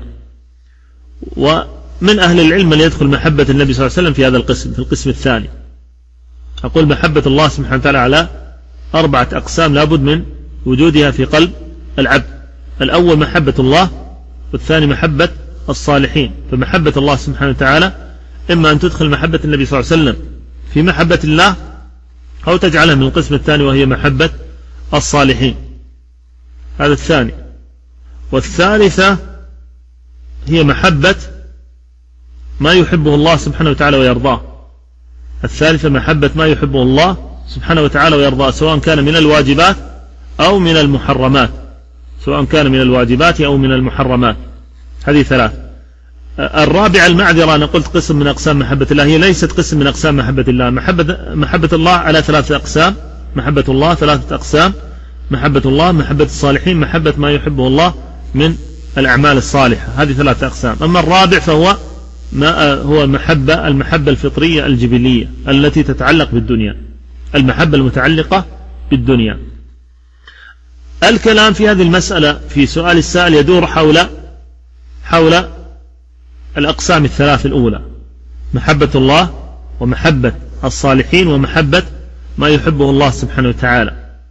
ومن أهل العلم من يدخل محبة النبي صلى الله عليه وسلم في هذا القسم، في القسم الثاني. أقول محبة الله سبحانه وتعالى على أربعة أقسام لابد من وجودها في قلب العبد. الأول محبة الله، والثاني محبة الصالحين. فمحبة الله سبحانه وتعالى إما أن تدخل محبة النبي صلى الله عليه وسلم في محبة الله، أو تجعلها من القسم الثاني وهي محبة الصالحين. هذا الثاني. والثالثة هي محبة ما يحبه الله سبحانه وتعالى ويرضاه. الثالثة محبة ما يحبه الله سبحانه وتعالى ويرضاه، سواء كان من الواجبات أو من المحرمات، سواء كان من الواجبات أو من المحرمات. هذه ثلاث. الرابعة المعذرة، أنا قلت قسم من أقسام محبة الله، هي ليست قسم من أقسام محبة الله. محبة الله على ثلاثة أقسام، محبة الله ثلاثة أقسام: محبة الله، محبة الصالحين، محبة ما يحبه الله من الأعمال الصالحة. هذه ثلاثة أقسام. أما الرابع فهو هو المحبة الفطرية الجبلية التي تتعلق بالدنيا، المحبة المتعلقة بالدنيا. الكلام في هذه المسألة في سؤال السائل يدور حول الأقسام الثلاث الأولى: محبة الله، ومحبة الصالحين، ومحبة ما يحبه الله سبحانه وتعالى.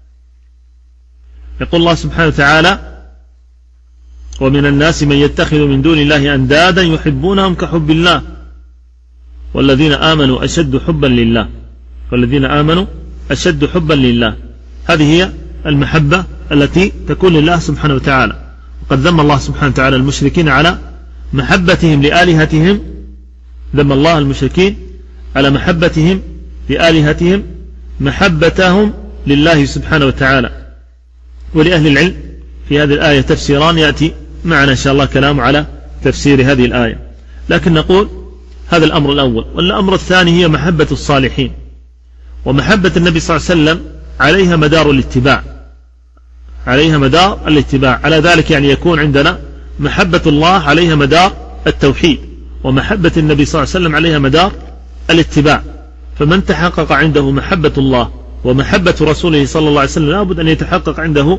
يقول الله سبحانه وتعالى: ومن الناس من يتخذ من دون الله أندادا يحبونهم كحب الله والذين آمنوا أشد حبا لله، والذين آمنوا أشد حبا لله. هذه هي المحبة التي تكون لله سبحانه وتعالى. وقد ذم الله سبحانه وتعالى المشركين على محبتهم لآلهتهم، ذم الله المشركين على محبتهم لآلهتهم محبتهم لله سبحانه وتعالى. ولأهل العلم في هذه الآية تفسيران، يأتي معنا إن شاء الله كلام على تفسير هذه الآية، لكن نقول هذا الأمر الأول. والأمر الثاني هي محبة الصالحين، ومحبة النبي صلى الله عليه وسلم عليها مدار الاتباع، عليها مدار الاتباع. على ذلك يعني يكون عندنا محبة الله عليها مدار التوحيد، ومحبة النبي صلى الله عليه وسلم عليها مدار الاتباع. فمن تحقق عنده محبة الله ومحبة رسوله صلى الله عليه وسلم لابد أن يتحقق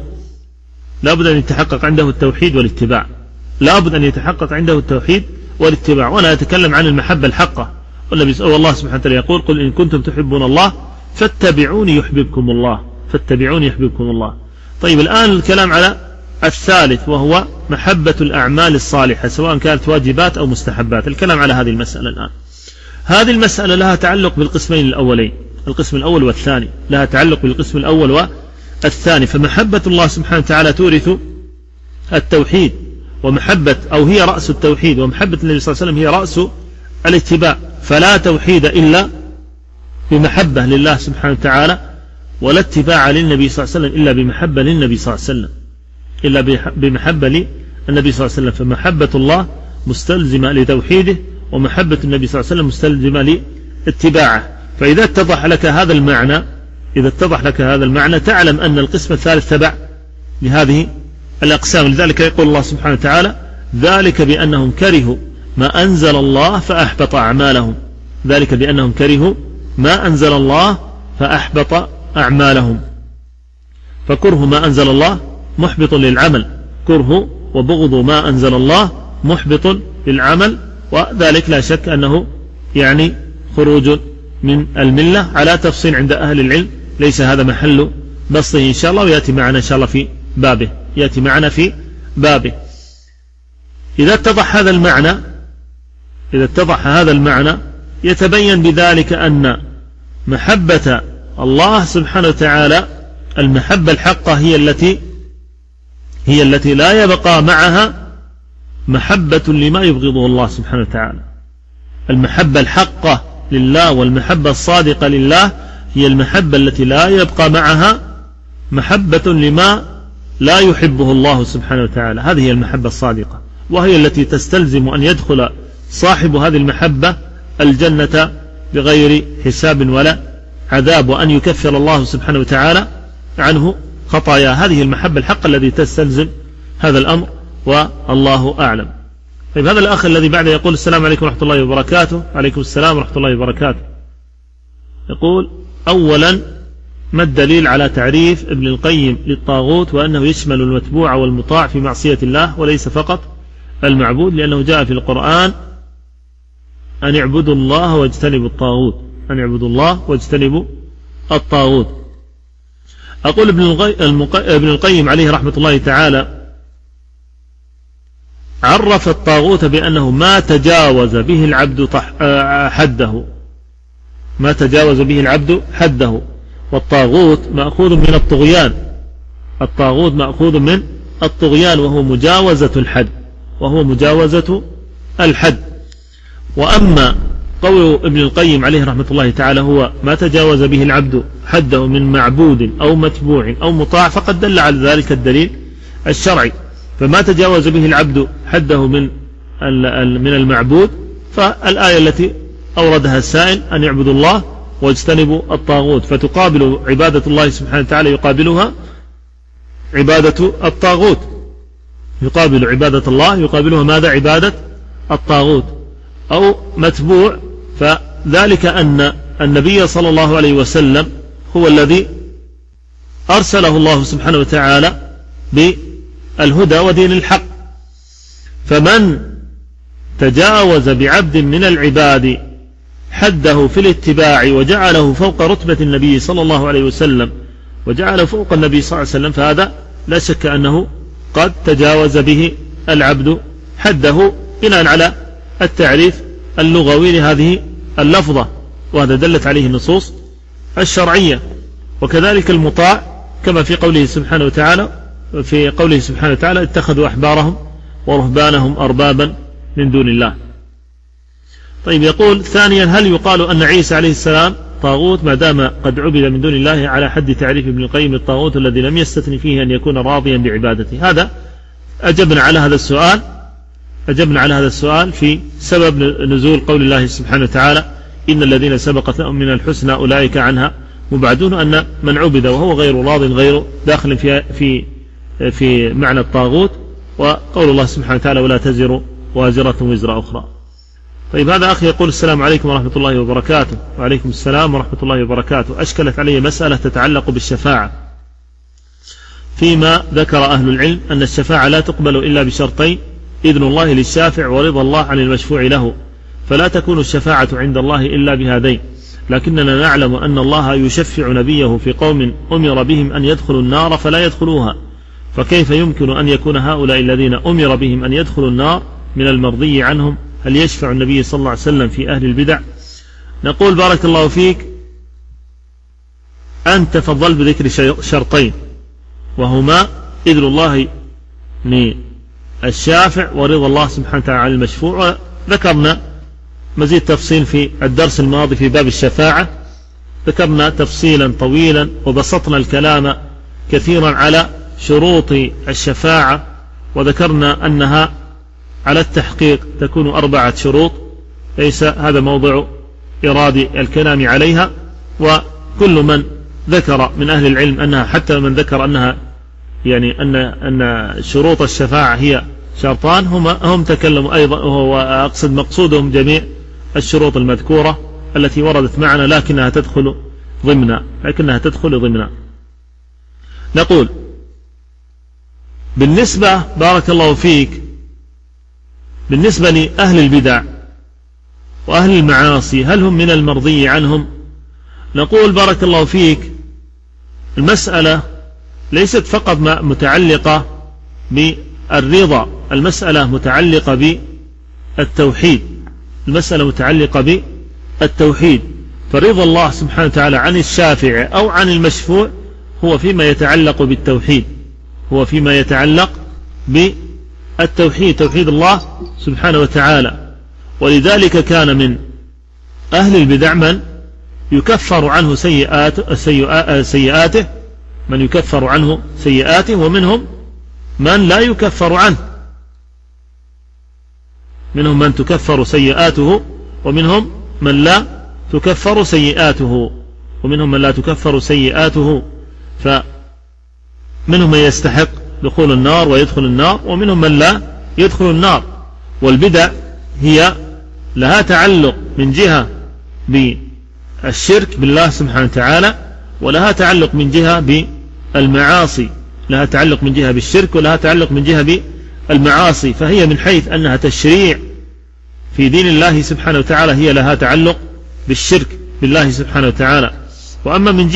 عنده التوحيد والاتباع، لابد أن يتحقق عنده التوحيد والاتباع. وأنا أتكلم عن المحبة الحقة. والله سبحانه وتعالى يقول: قل إن كنتم تحبون الله فاتبعوني يحببكم الله، فاتبعوني يحببكم الله. طيب، الآن الكلام على الثالث، وهو محبة الأعمال الصالحة سواء كانت واجبات أو مستحبات. الكلام على هذه المسألة الآن. هذه المسألة لها تعلق بالقسمين الأولين، القسم الأول والثاني، لها تعلق بالقسم الأول والثاني. فمحبة الله سبحانه وتعالى تورث التوحيد، ومحبة أو هي رأس التوحيد، ومحبة النبي صلى الله عليه وسلم هي رأس الاتباع. فلا توحيد إلا بمحبة لله سبحانه وتعالى، ولا اتباع للنبي صلى الله عليه وسلم إلا بمحبة للنبي صلى الله عليه وسلم، إلا بمحبة للنبي صلى الله عليه وسلم. فمحبة الله مستلزمة لتوحيده، ومحبة النبي صلى الله عليه وسلم مستلزمة اتباعه. فإذا اتضح لك هذا المعنى تعلم أن القسم الثالث تبع لهذه الأقسام. لذلك يقول الله سبحانه وتعالى: ذلك بأنهم كرهوا ما أنزل الله فأحبط أعمالهم. ذلك بأنهم كرهوا ما أنزل الله فأحبط أعمالهم. فكره ما أنزل الله محبط للعمل، كره وبغض ما أنزل الله محبط للعمل، وذلك لا شك أنه يعني خروج من الملة على تفصيل عند أهل العلم، ليس هذا محل بسطه إن شاء الله، ويأتي معنا إن شاء الله في بابه. إذا اتضح هذا المعنى يتبين بذلك أن محبة الله سبحانه وتعالى المحبة الحقة هي التي لا يبقى معها محبة لما يبغضه الله سبحانه وتعالى. المحبة الحقة لله والمحبة الصادقة لله هي المحبة التي لا يبقى معها محبة لما لا يحبه الله سبحانه وتعالى. هذه هي المحبة الصادقة، وهي التي تستلزم أن يدخل صاحب هذه المحبة الجنة بغير حساب ولا عذاب، وأن يكفر الله سبحانه وتعالى عنه خطاياه. هذه المحبة الحقة التي تستلزم هذا الأمر، والله أعلم. طيب، هذا الأخ الذي بعد يقول: السلام عليكم ورحمة الله وبركاته. عليكم السلام ورحمة الله وبركاته. يقول: أولا، ما الدليل على تعريف ابن القيم للطاغوت وأنه يشمل المتبوع والمطاع في معصية الله وليس فقط المعبود، لأنه جاء في القرآن أن اعبدوا الله واجتنبوا الطاغوت. أقول ابن القيم عليه رحمة الله تعالى عرف الطاغوت بأنه ما تجاوز به العبد حده، والطاغوت مأخوذ من الطغيان، وهو مجاوزة الحد. وأما قول ابن القيم عليه رحمة الله تعالى هو ما تجاوز به العبد حده من معبود أو متبوع أو مطاع، فقد دل على ذلك الدليل الشرعي. فما تجاوز به العبد حده من المعبود، فالآية التي أوردها السائل أن يعبدوا الله واجتنبوا الطاغوت، فتقابل عبادة الله سبحانه وتعالى يقابلها عبادة الطاغوت، يقابل عبادة الله يقابلها ماذا؟ عبادة الطاغوت. أو متبوع، فذلك أن النبي صلى الله عليه وسلم هو الذي أرسله الله سبحانه وتعالى بالهدى ودين الحق، فمن تجاوز بعبد من العباد حده في الاتباع وجعله فوق رتبة النبي صلى الله عليه وسلم وجعله فوق النبي صلى الله عليه وسلم، فهذا لا شك أنه قد تجاوز به العبد حده بناء على التعريف اللغوي لهذه اللفظة، وهذا دلت عليه النصوص الشرعية. وكذلك المطاع كما في قوله سبحانه وتعالى اتخذوا أحبارهم ورهبانهم أربابا من دون الله. طيب، يقول ثانيا: هل يقال أن عيسى عليه السلام طاغوت ما دام قد عبد من دون الله على حد تعريف ابن القيم الطاغوت الذي لم يستثن فيه أن يكون راضيا بعبادته؟ هذا أجبنا على هذا السؤال في سبب نزول قول الله سبحانه وتعالى: إن الذين سبقت لهم من الحسنى أولئك عنها مبعدون، أن من عبد وهو غير راض غير داخل في معنى الطاغوت، وقول الله سبحانه وتعالى: ولا تزر وازرة وزر أخرى. طيب، هذا أخي يقول: السلام عليكم ورحمة الله وبركاته. وعليكم السلام ورحمة الله وبركاته. أشكلت علي مسألة تتعلق بالشفاعة، فيما ذكر أهل العلم أن الشفاعة لا تقبل إلا بشرطين: إذن الله للشافع ورضا الله عن المشفوع له، فلا تكون الشفاعة عند الله إلا بهذين. لكننا نعلم أن الله يشفع نبيه في قوم أمر بهم أن يدخلوا النار فلا يدخلوها، فكيف يمكن أن يكون هؤلاء الذين أمر بهم أن يدخلوا النار من المرضي عنهم؟ هل يشفع النبي صلى الله عليه وسلم في أهل البدع؟ نقول: بارك الله فيك، أنت تفضل بذكر شرطين، وهما إذن الله للشافع ورضا الله سبحانه وتعالى عن المشفوع. وذكرنا مزيد تفصيل في الدرس الماضي في باب الشفاعة، ذكرنا تفصيلا طويلا وبسطنا الكلام كثيرا على شروط الشفاعة، وذكرنا أنها على التحقيق تكون 4 شروط، ليس هذا موضع إيراد الكلام عليها. وكل من ذكر من أهل العلم أنها، حتى من ذكر أنها يعني أن شروط الشفاعة هي شرطان، هم تكلموا أيضا، وأقصد مقصودهم جميع الشروط المذكورة التي وردت معنا، لكنها تدخل ضمنا. نقول بالنسبة، بارك الله فيك، بالنسبة لأهل البدع وأهل المعاصي هل هم من المرضي عنهم؟ نقول بارك الله فيك المسألة ليست فقط متعلقة بالرضا، المسألة متعلقة بالتوحيد. فرضا الله سبحانه وتعالى عن الشافع أو عن المشفوع هو فيما يتعلق بالتوحيد، توحيد الله سبحانه وتعالى. ولذلك كان من أهل البدع من يكفر عنه سيئاته، ومنهم من لا يكفر عنه، منهم من تكفر سيئاته ومنهم من لا تكفر سيئاته. فمنهم من يستحق دخول النار ويدخل النار، ومنهم من لا يدخل النار. والبدع هي لها تعلق من جهة بالشرك بالله سبحانه وتعالى، ولها تعلق من جهة بالمعاصي، لها تعلق من جهة بالشرك ولها تعلق من جهة بالمعاصي. فهي من حيث أنها تشريع في دين الله سبحانه وتعالى هي لها تعلق بالشرك بالله سبحانه وتعالى. وأما من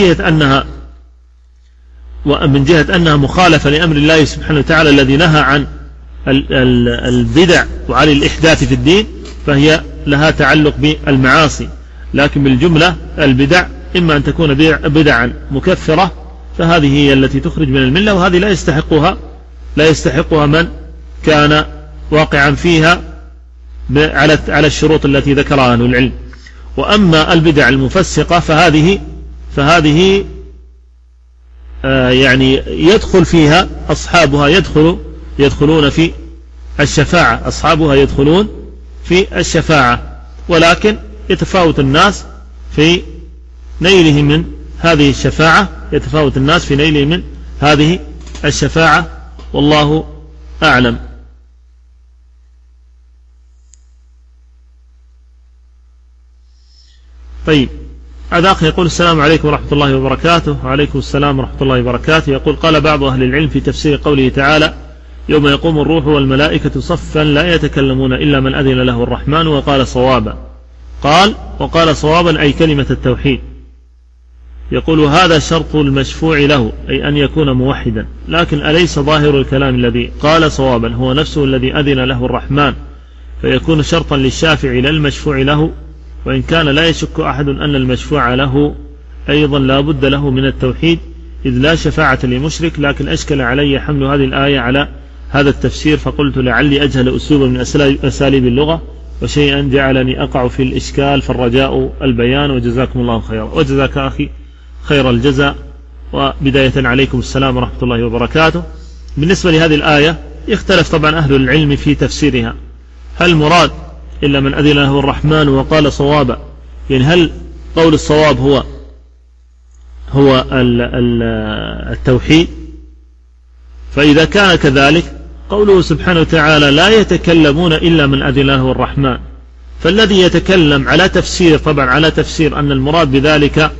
جهة أنها مخالفة لأمر الله سبحانه وتعالى الذي نهى عن البدع وعن الإحداث في الدين فهي لها تعلق بالمعاصي. لكن بالجملة البدع إما أن تكون بدعا مكفرة، فهذه هي التي تخرج من الملة، وهذه لا يستحقها من كان واقعا فيها على الشروط التي ذكرها أهل العلم. وأما البدع المفسقة فهذه يعني يدخل فيها أصحابها، يدخلون في الشفاعة، ولكن يتفاوت الناس في نيله من هذه الشفاعة، والله أعلم. طيب، هذا أخي يقول: السلام عليكم ورحمة الله وبركاته. وعليكم السلام ورحمة الله وبركاته. يقول: قال بعض أهل العلم في تفسير قوله تعالى: يوم يقوم الروح والملائكة صفا لا يتكلمون إلا من أذن له الرحمن وقال صوابا أي كلمة التوحيد. يقول: هذا شرط المشفوع له، أي أن يكون موحدا. لكن أليس ظاهر الكلام الذي قال صوابا هو نفسه الذي أذن له الرحمن، فيكون شرطا للشافع لا المشفوع له؟ وإن كان لا يشك أحد أن المشفوع له أيضا لا بد له من التوحيد، إذ لا شفاعة لمشرك. لكن أشكل علي حمل هذه الآية على هذا التفسير، فقلت لعلي أجهل أسلوبا من أساليب اللغة وشيئا جعلني أقع في الإشكال، فالرجاء البيان. وجزاكم الله خيرا. وجزاك أخي خير الجزاء. وبداية عليكم السلام ورحمة الله وبركاته. بالنسبة لهذه الآية يختلف طبعا أهل العلم في تفسيرها، هل مراد إلا من أذن له الرحمن وقال صوابا، يعني هل قول الصواب هو التوحيد؟ فإذا كان كذلك قوله سبحانه وتعالى لا يتكلمون إلا من أذن له الرحمن، فالذي يتكلم على تفسير أن المراد بذلك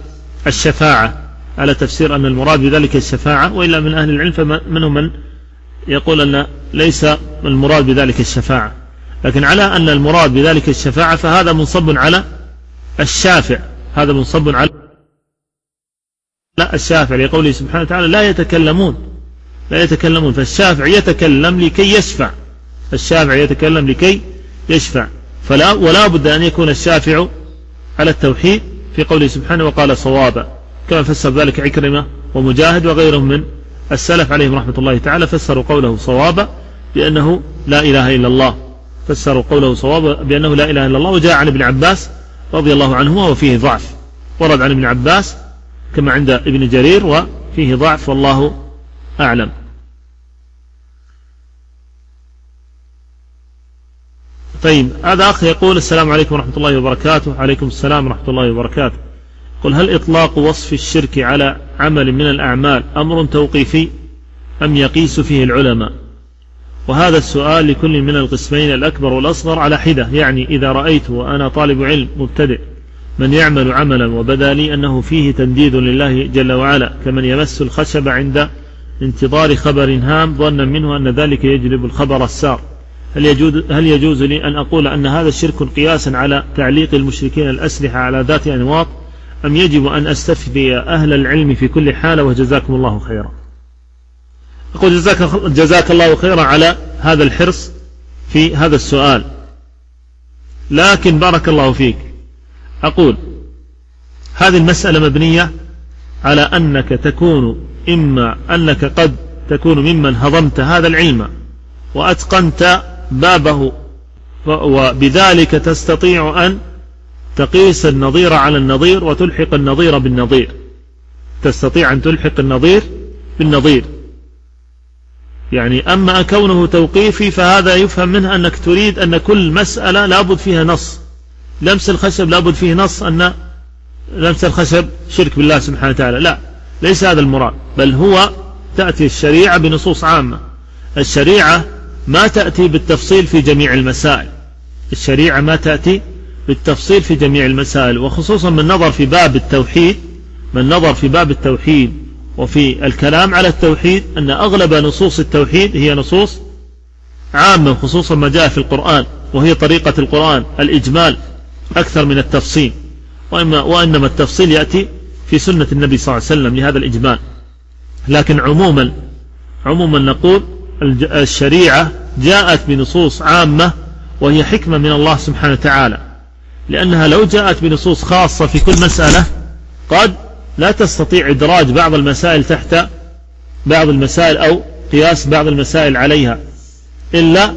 الشفاعة، وإلا من أهل العلم فمنهم من يقول أن ليس المراد بذلك الشفاعة. لكن على أن المراد بذلك الشفاعة فهذا منصب على الشافع، لقوله سبحانه وتعالى لا يتكلمون، فالشافع يتكلم لكي يشفع، ولا بد أن يكون الشافع على التوحيد في قوله سبحانه وقال صوابا، كما فسر ذلك عكرمة ومجاهد وغيرهم من السلف عليهم رحمة الله تعالى، فسروا قوله صوابا بأنه لا إله إلا الله، وجاء عن ابن عباس رضي الله عنهما وفيه ضعف، ورد عن ابن عباس كما عند ابن جرير وفيه ضعف، والله أعلم. طيب هذا أخ يقول السلام عليكم ورحمة الله وبركاته. عليكم السلام ورحمة الله وبركاته. قل هل إطلاق وصف الشرك على عمل من الأعمال أمر توقيفي أم يقيس فيه العلماء؟ وهذا السؤال لكل من القسمين الأكبر والأصغر على حدة. يعني إذا رأيت وأنا طالب علم مبتدئ من يعمل عملا وبدا لي أنه فيه تنديد لله جل وعلا كمن يمس الخشب عند انتظار خبر هام ظنا منه أن ذلك يجلب الخبر السار، هل يجوز لي أن أقول أن هذا شرك قياسا على تعليق المشركين الأسلحة على ذات أنواط، أم يجب أن أستفدي أهل العلم في كل حالة؟ وجزاكم الله خيرا. أقول جزاك الله خيرا على هذا الحرص في هذا السؤال، لكن بارك الله فيك أقول هذه المسألة مبنية على أنك تكون إما أنك قد تكون ممن هضمت هذا العلم وأتقنت بابه، وبذلك تستطيع أن تقيس النظير على النظير وتلحق النظير بالنظير، تستطيع أن تلحق النظير بالنظير. يعني أما كونه توقيفي فهذا يفهم منه أنك تريد أن كل مسألة لابد فيها نص. لمس الخشب لابد فيه نص أن لمس الخشب شرك بالله سبحانه وتعالى، لا، ليس هذا المراد، بل هو تأتي الشريعة بنصوص عامة. الشريعة ما تأتي بالتفصيل في جميع المسائل، الشريعة ما تأتي بالتفصيل في جميع المسائل، وخصوصا من نظر في باب التوحيد، من نظر في باب التوحيد وفي الكلام على التوحيد أن أغلب نصوص التوحيد هي نصوص عامة، خصوصا ما جاء في القرآن، وهي طريقة القرآن الإجمال أكثر من التفصيل، وإنما التفصيل يأتي في سنة النبي صلى الله عليه وسلم لهذا الإجمال. لكن عموما نقول الشريعة جاءت بنصوص عامة وهي حكمة من الله سبحانه وتعالى، لأنها لو جاءت بنصوص خاصة في كل مسألة قد لا تستطيع إدراج بعض المسائل تحت بعض المسائل أو قياس بعض المسائل عليها إلا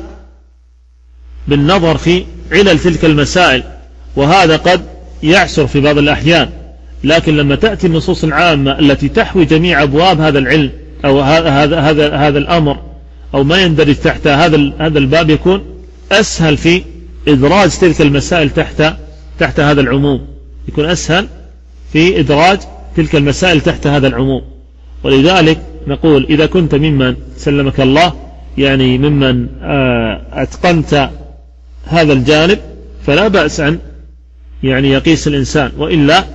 بالنظر في علل تلك المسائل، وهذا قد يعسر في بعض الأحيان. لكن لما تأتي النصوص العامة التي تحوي جميع أبواب هذا العلم أو هذا الأمر أو ما يندرج تحت هذا الباب، يكون أسهل في إدراج تلك المسائل تحت هذا العموم، يكون أسهل في إدراج تلك المسائل تحت هذا العموم. ولذلك نقول إذا كنت ممن سلمك الله يعني ممن أتقنت هذا الجانب فلا بأس أن يعني يقيس الإنسان، وإلا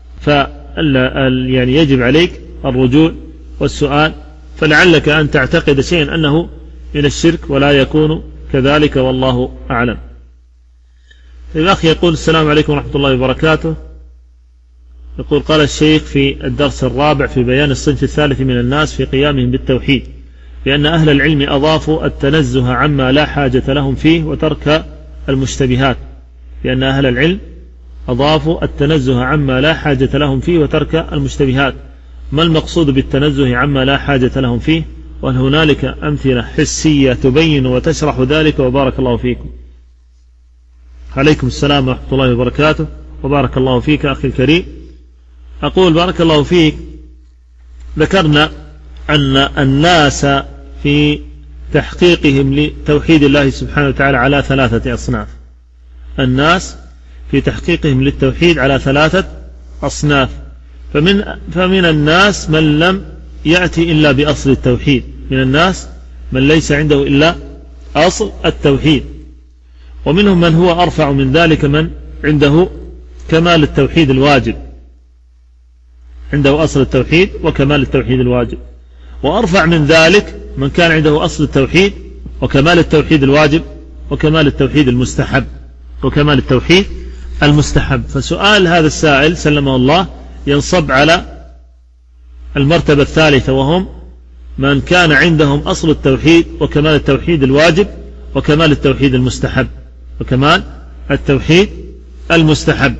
يعني يجب عليك الرجوع والسؤال، فلعلك أن تعتقد شيئا أنه من الشرك ولا يكون كذلك، والله أعلم. الأخ يقول السلام عليكم ورحمة الله وبركاته. يقول قال الشيخ في الدرس الرابع في بيان الصنف الثالث من الناس في قيامهم بالتوحيد بأن أهل العلم أضافوا التنزه عما لا حاجة لهم فيه وترك المشتبهات، لأن أهل العلم أضافوا التنزه عما لا حاجة لهم فيه وترك المشتبهات. ما المقصود بالتنزه عما لا حاجة لهم فيه؟ وهل هنالك أمثلة حسية تبين وتشرح ذلك؟ وبارك الله فيكم. عليكم السلام ورحمة الله وبركاته، وبارك الله فيك أخي الكريم. أقول بارك الله فيك، ذكرنا أن الناس في تحقيقهم لتوحيد الله سبحانه وتعالى على 3 أصناف. الناس في تحقيقهم للتوحيد على 3 أصناف. فمن الناس من لم يأتي إلا بأصل التوحيد، من الناس من ليس عنده إلا أصل التوحيد، ومنهم من هو أرفع من ذلك، من عنده كمال التوحيد الواجب، عنده أصل التوحيد وكمال التوحيد الواجب. وأرفع من ذلك من كان عنده أصل التوحيد وكمال التوحيد الواجب وكمال التوحيد المستحب وكمال التوحيد المستحب. فسؤال هذا السائل سلمه الله ينصب على المرتبة الثالثة، وهم من كان عندهم أصل التوحيد وكمال التوحيد الواجب وكمال التوحيد المستحب وكمال التوحيد المستحب.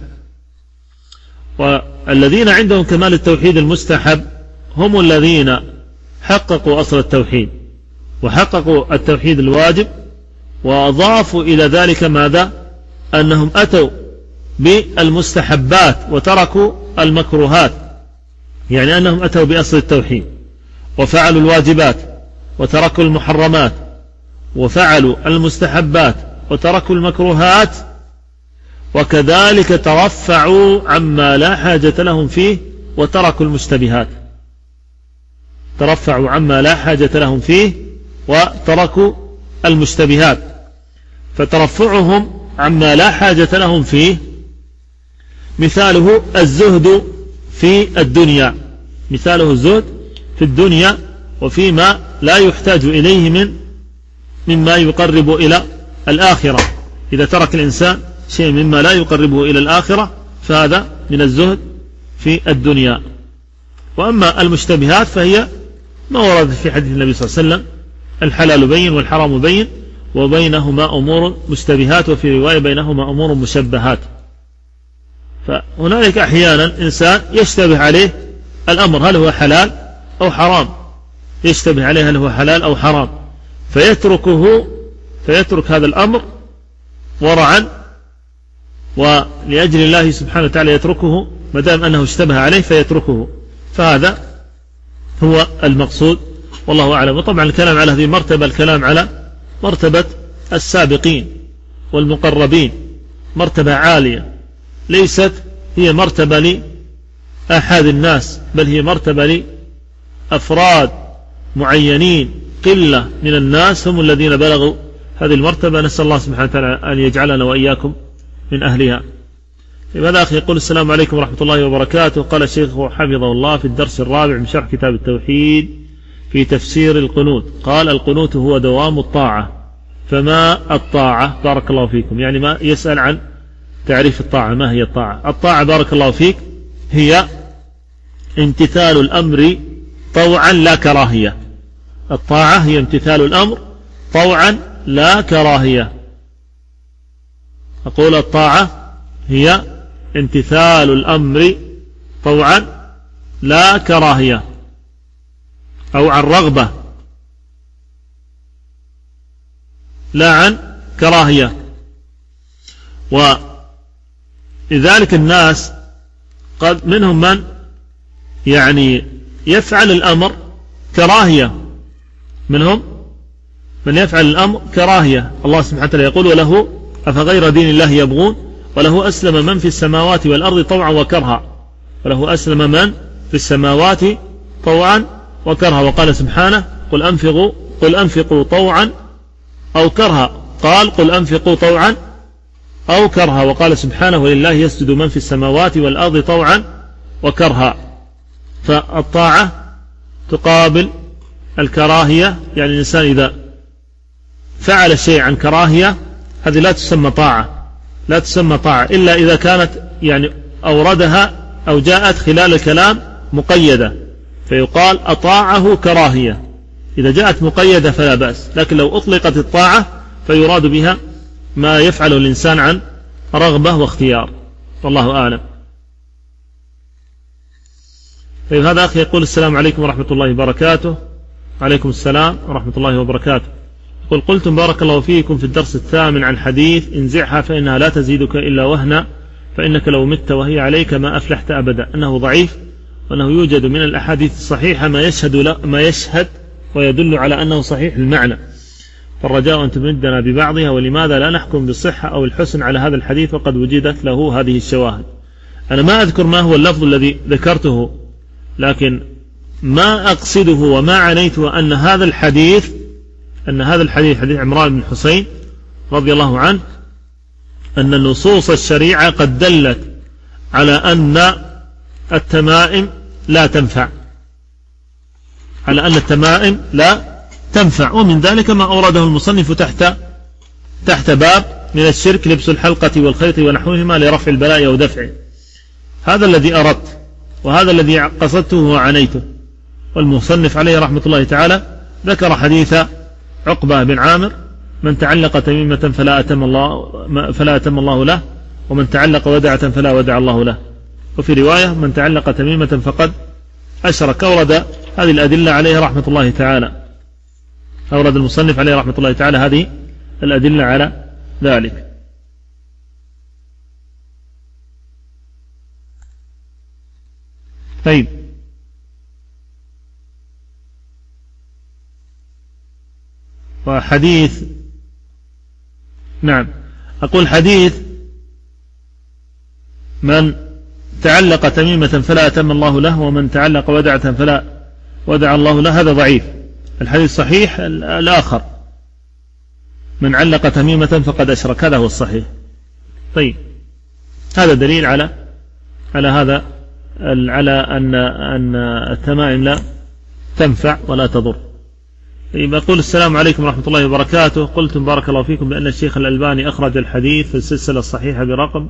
والذين عندهم كمال التوحيد المستحب هم الذين حققوا أصل التوحيد وحققوا التوحيد الواجب، وأضافوا إلى ذلك ماذا؟ أنهم أتوا بالمستحبات وتركوا المكروهات، يعني أنهم أتوا بأصل التوحيد وفعلوا الواجبات وتركوا المحرمات، وفعلوا المستحبات وتركوا المكروهات، وكذلك ترفعوا عما لا حاجة لهم فيه وتركوا المشتبهات. ترفعوا عما لا حاجة لهم فيه وتركوا المشتبهات. فترفعهم عما لا حاجة لهم فيه مثاله الزهد في الدنيا، مثاله الزهد في الدنيا وفيما لا يحتاج إليه مما يقرب إلى الآخرة. إذا ترك الإنسان شيء مما لا يقربه إلى الآخرة فهذا من الزهد في الدنيا. وأما المشتبهات فهي ما ورد في حديث النبي صلى الله عليه وسلم: الحلال بين والحرام بين وبينهما أمور مشتبهات، وفي رواية بينهما أمور مشبهات. فهنالك أحيانا إنسان يشتبه عليه الأمر هل هو حلال أو حرام، يشتبه عليه هل هو حلال أو حرام، فيترك هذا الأمر ورعا ولأجل الله سبحانه وتعالى يتركه ما دام أنه اشتبه عليه فيتركه. فهذا هو المقصود والله أعلم. وطبعا الكلام على هذه المرتبة الكلام على مرتبة السابقين والمقربين، مرتبة عالية ليست هي مرتبة لأحد الناس، بل هي مرتبة لأفراد معينين، قلة من الناس هم الذين بلغوا هذه المرتبة. نسأل الله سبحانه وتعالى أن يجعلنا وإياكم من أهلها. هذا أخي يقول: السلام عليكم ورحمة الله وبركاته. قال الشيخ حفظه الله في الدرس الرابع من شرح كتاب التوحيد في تفسير القنوت، قال: القنوت هو دوام الطاعة. فما الطاعة؟ بارك الله فيكم. يعني ما يسأل عن تعريف الطاعة، ما هي الطاعة؟ الطاعة بارك الله فيك هي امتثال الأمر طوعا لا كراهية. الطاعة هي امتثال الأمر طوعا لا كراهية. أقول الطاعة هي امتثال الأمر طوعا لا كراهية أو عن رغبة لا عن كراهية. ولذلك الناس قد منهم من يعني يفعل الأمر كراهية، منهم من يفعل الأمر كراهية. الله سبحانه وتعالى يقول: وله أفغير دين الله يبغون وله أسلم من في السماوات والأرض طوعا وكرها، وله أسلم من في السماوات طوعا وكرها. وقال سبحانه: قل أنفقوا طوعا أو كرها. قال: قل أنفقوا طوعا أو كرها. وقال سبحانه: ولله يسجد من في السماوات والأرض طوعا وكرها. فالطاعة تقابل الكراهية، يعني الإنسان إذا فعل شيء عن كراهية هذه لا تسمى طاعة، لا تسمى طاعة إلا إذا كانت يعني أوردها أو جاءت خلال الكلام مقيدة، فيقال أطاعه كراهية. إذا جاءت مقيدة فلا بأس، لكن لو أطلقت الطاعة فيراد بها ما يفعله الإنسان عن رغبة واختيار، والله أعلم. طيب، هذا أخي يقول: السلام عليكم ورحمة الله وبركاته. عليكم السلام ورحمة الله وبركاته. يقول: قلتم بارك الله فيكم في الدرس الثامن عن حديث: انزعها فإنها لا تزيدك إلا وهنا، فإنك لو مت وهي عليك ما أفلحت أبدا، أنه ضعيف، وأنه يوجد من الأحاديث الصحيحة ما يشهد ويدل على أنه صحيح المعنى، فالرجاء أن تمدنا ببعضها، ولماذا لا نحكم بالصحة أو الحسن على هذا الحديث وقد وجدت له هذه الشواهد؟ أنا ما أذكر ما هو اللفظ الذي ذكرته، لكن ما أقصده وما عنيته أن هذا الحديث حديث عمران بن حسين رضي الله عنه، أن النصوص الشريعة قد دلت على أن التمائم لا تنفع، على أن التمائم لا تنفع. ومن ذلك ما أورده المصنف تحت باب من الشرك لبس الحلقة والخيط ونحوهما لرفع البلاء أو دفعه. هذا الذي أردت وهذا الذي قصدته وعنيته. والمصنف عليه رحمة الله تعالى ذكر حديث عقبة بن عامر: من تعلق تميمة فلا أتم الله له، ومن تعلق ودعة فلا ودع الله له. وفي رواية: من تعلق تميمة فقد أشرك. أورد هذه الأدلة عليه رحمة الله تعالى، أورد المصنف عليه رحمة الله تعالى هذه الأدلة على ذلك. طيب، وحديث نعم. أقول حديث من تعلق تميمة فلا أتم الله له ومن تعلق ودعة فلا ودع الله له، هذا ضعيف. الحديث صحيح الآخر من علق تميمة فقد أشرك، هذا هو الصحيح. طيب هذا دليل على هذا، على أن التمائم لا تنفع ولا تضر. طيب أقول السلام عليكم ورحمة الله وبركاته. قلتم بارك الله فيكم بأن الشيخ الألباني أخرج الحديث في السلسلة الصحيحة برقم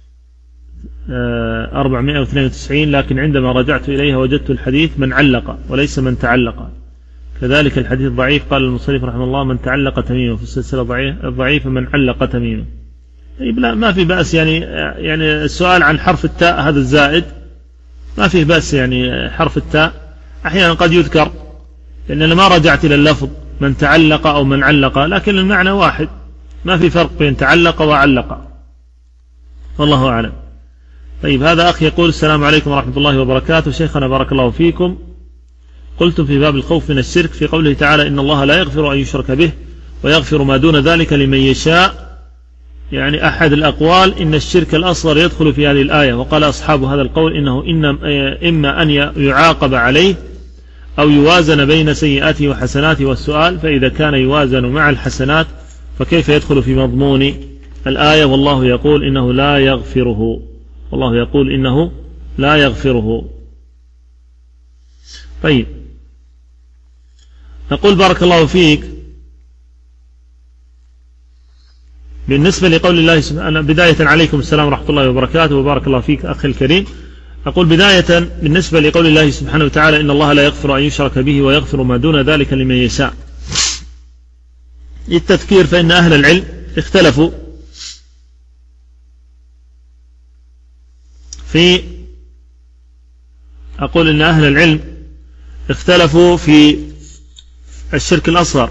492، لكن عندما رجعت إليها وجدت الحديث من علق وليس من تعلق، كذلك الحديث ضعيف. قال المصنف رحمه الله من تعلق تميمة، في السلسلة الضعيفة من علق تميمة. طيب لا، ما في بأس، يعني السؤال عن حرف التاء هذا الزائد ما فيه بأس، يعني حرف التاء أحيانا قد يذكر، لأن أنا ما رجعت إلى اللفظ من تعلق أو من علق، لكن المعنى واحد، ما في فرق بين تعلق وعلق، والله أعلم. طيب هذا أخ يقول السلام عليكم ورحمة الله وبركاته. شيخنا بارك الله فيكم، قلتم في باب الخوف من الشرك في قوله تعالى إن الله لا يغفر أن يشرك به ويغفر ما دون ذلك لمن يشاء، يعني أحد الأقوال إن الشرك الأصغر يدخل في هذه الآية، وقال أصحاب هذا القول إنه إما أن يعاقب عليه أو يوازن بين سيئاته وحسناته، والسؤال فإذا كان يوازن مع الحسنات فكيف يدخل في مضمون الآية والله يقول إنه لا يغفره، والله يقول إنه لا يغفره. طيب نقول بارك الله فيك، بالنسبة لقول الله سبحانه، بداية عليكم السلام ورحمة الله وبركاته وبارك الله فيك أخي الكريم. أقول بداية بالنسبة لقول الله سبحانه وتعالى إن الله لا يغفر أن يشرك به ويغفر ما دون ذلك لمن يشاء، للتذكير فإن أهل العلم اختلفوا في، أقول إن أهل العلم اختلفوا في الشرك الأصغر،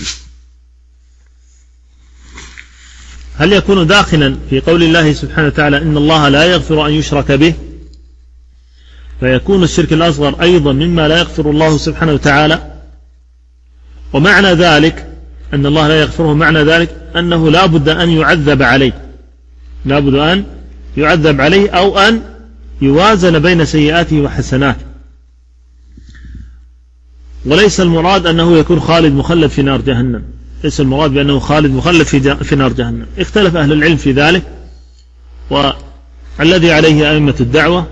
هل يكون داخلا في قول الله سبحانه وتعالى إن الله لا يغفر أن يشرك به، فيكون الشرك الأصغر أيضا مما لا يغفر الله سبحانه وتعالى، ومعنى ذلك أن الله لا يغفره معنى ذلك أنه لا بد أن يعذب عليه، لا بد أن يعذب عليه أو أن يوازن بين سيئاته وحسناته، وليس المراد أنه يكون خالد مخلد في نار جهنم، ليس المراد بأنه خالد مخلد في نار جهنم. اختلف أهل العلم في ذلك، والذي عليه أئمة الدعوة،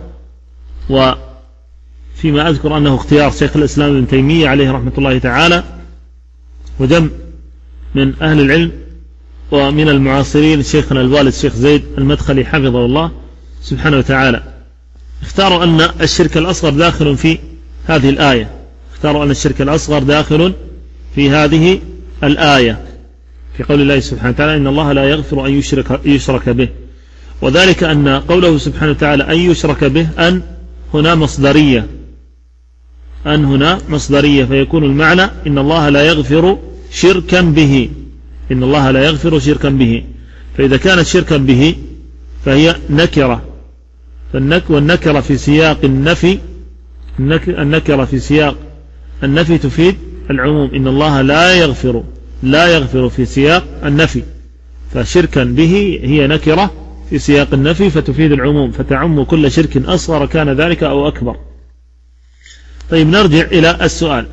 وفيما أذكر أنه اختيار شيخ الإسلام ابن تيمية عليه رحمة الله تعالى، وجمع من أهل العلم ومن المعاصرين شيخنا الوالد الشيخ زيد المدخلي حفظه الله سبحانه وتعالى، اختاروا أن الشرك الأصغر داخل في هذه الآية، اختاروا أن الشرك الأصغر داخل في هذه الآية في قول الله سبحانه وتعالى إن الله لا يغفر أن يشرك به، وذلك أن قوله سبحانه وتعالى أن يشرك به أن هنا مصدرية، أن هنا مصدرية، فيكون المعنى إن الله لا يغفر شركا به، إن الله لا يغفر شركا به، فإذا كانت شركا به فهي نكرة، والنكرة في سياق النفي، النكرة في سياق النفي تفيد العموم، إن الله لا يغفر في سياق النفي، فشركا به هي نكرة في سياق النفي فتفيد العموم، فتعم كل شرك أصغر كان ذلك أو أكبر. طيب نرجع إلى السؤال،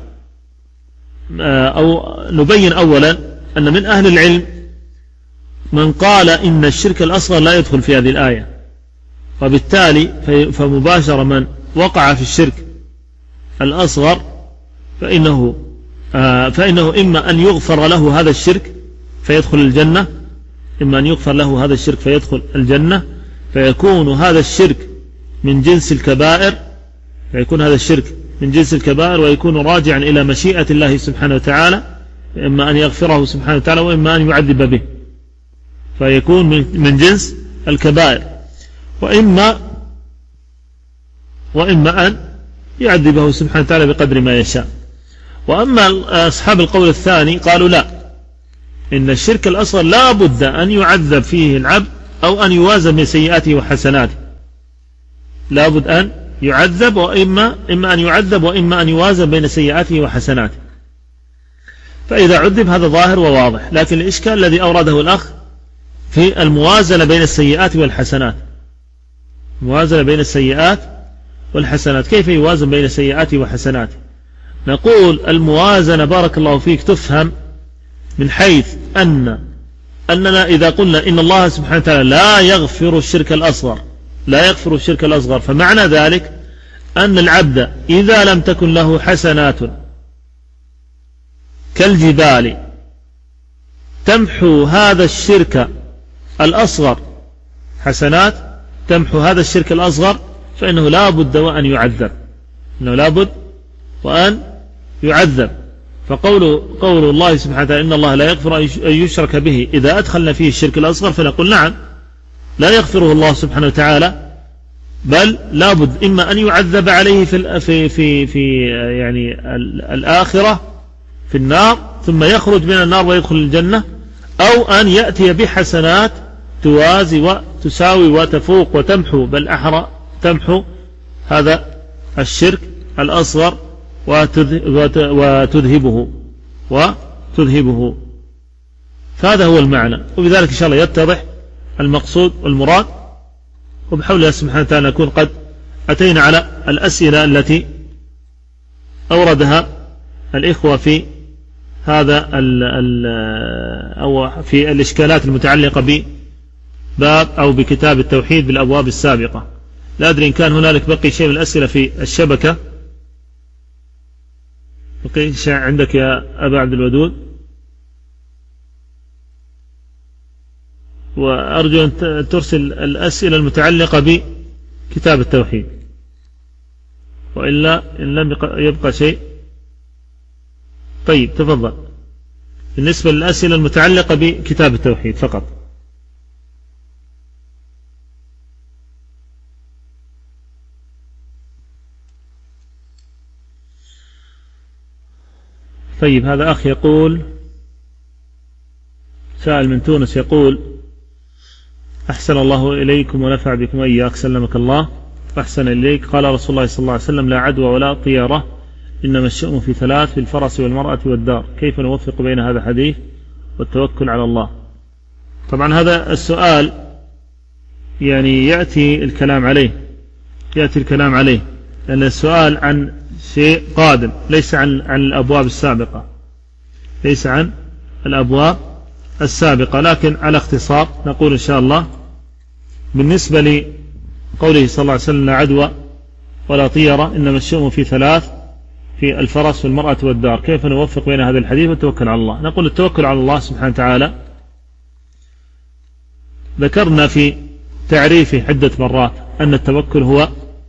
أو نبين أولا أن من أهل العلم من قال إن الشرك الأصغر لا يدخل في هذه الآية، وبالتالي فمباشر من وقع في الشرك الأصغر فإنه إما أن يغفر له هذا الشرك فيدخل الجنة، إما أن يغفر له هذا الشرك فيدخل الجنة، فيكون هذا الشرك من جنس الكبائر، فيكون هذا الشرك من جنس الكبائر، ويكون راجعا إلى مشيئة الله سبحانه وتعالى، إما أن يغفره سبحانه وتعالى وإما أن يعذب به، فيكون من جنس الكبائر، وإما أن يعذبه سبحانه وتعالى بقدر ما يشاء. وأما أصحاب القول الثاني قالوا لا، إن الشرك الأصغر لا بد أن يعذب فيه العبد أو أن يوازن من سيئاته وحسناته، لا بد أن يعذب، إما أن يعذب وإما أن يوازن بين سيئاته وحسناته، فإذا عذب هذا ظاهر وواضح. لكن الإشكال الذي أورده الأخ في الموازنة بين السيئات والحسنات. موازنة بين السيئات والحسنات. كيف يوازن بين سيئاته وحسناته؟ نقول الموازنة بارك الله فيك تفهم من حيث أننا إذا قلنا إن الله سبحانه وتعالى لا يغفر الشرك الأصغر، لا يغفر الشرك الأصغر، فمعنى ذلك أن العبد إذا لم تكن له حسنات كالجبال تمحو هذا الشرك الأصغر، حسنات تمحو هذا الشرك الأصغر، فإنه لا بد وأن يعذب، إنه لا بد وأن يعذب. فقول الله سبحانه وتعالى إن الله لا يغفر أن يشرك به، إذا أدخلنا فيه الشرك الأصغر فنقول نعم لا يغفره الله سبحانه وتعالى، بل لا بد إما أن يعذب عليه في يعني الآخرة في النار ثم يخرج من النار ويدخل الجنة، أو أن يأتي بحسنات توازي وتساوي وتفوق وتمحو، بل أحرى تمحو هذا الشرك الأصغر وتذهبه. فهذا هو المعنى، وبذلك إن شاء الله يتضح المقصود والمراد. وبحول الله سبحانه وتعالى نكون قد أتينا على الأسئلة التي أوردها الإخوة في هذا أو في الإشكالات المتعلقة بباب أو بكتاب التوحيد بالأبواب السابقة. لا أدري إن كان هنالك بقي شيء من الأسئلة في الشبكة. بقي شيء عندك يا أبا عبد الودود؟ وأرجو أن ترسل الأسئلة المتعلقة بكتاب التوحيد، وإلا إن لم يبقى شيء. طيب تفضل، بالنسبة للأسئلة المتعلقة بكتاب التوحيد فقط. طيب هذا أخ يقول، سائل من تونس يقول: أحسن الله إليكم ونفع بكم وإياك، سلمك الله أحسن إليك. قال رسول الله صلى الله عليه وسلم: لا عدوى ولا طيرة، إنما الشؤم في ثلاث، في الفرس والمرأة والدار. كيف نوفق بين هذا الحديث والتوكل على الله؟ طبعا هذا السؤال يعني يأتي الكلام عليه لأن السؤال عن شيء قادم، ليس عن الأبواب السابقة، لكن على اختصار نقول إن شاء الله بالنسبة لقوله صلى الله عليه وسلم: لا عدوى ولا طيرة، إنما الشؤم في ثلاث، في الفرس والمرأة والدار. كيف نوفق بين هذا الحديث والتوكل على الله؟ نقول التوكل على الله سبحانه وتعالى ذكرنا في تعريفه عدة مرات أن التوكل هو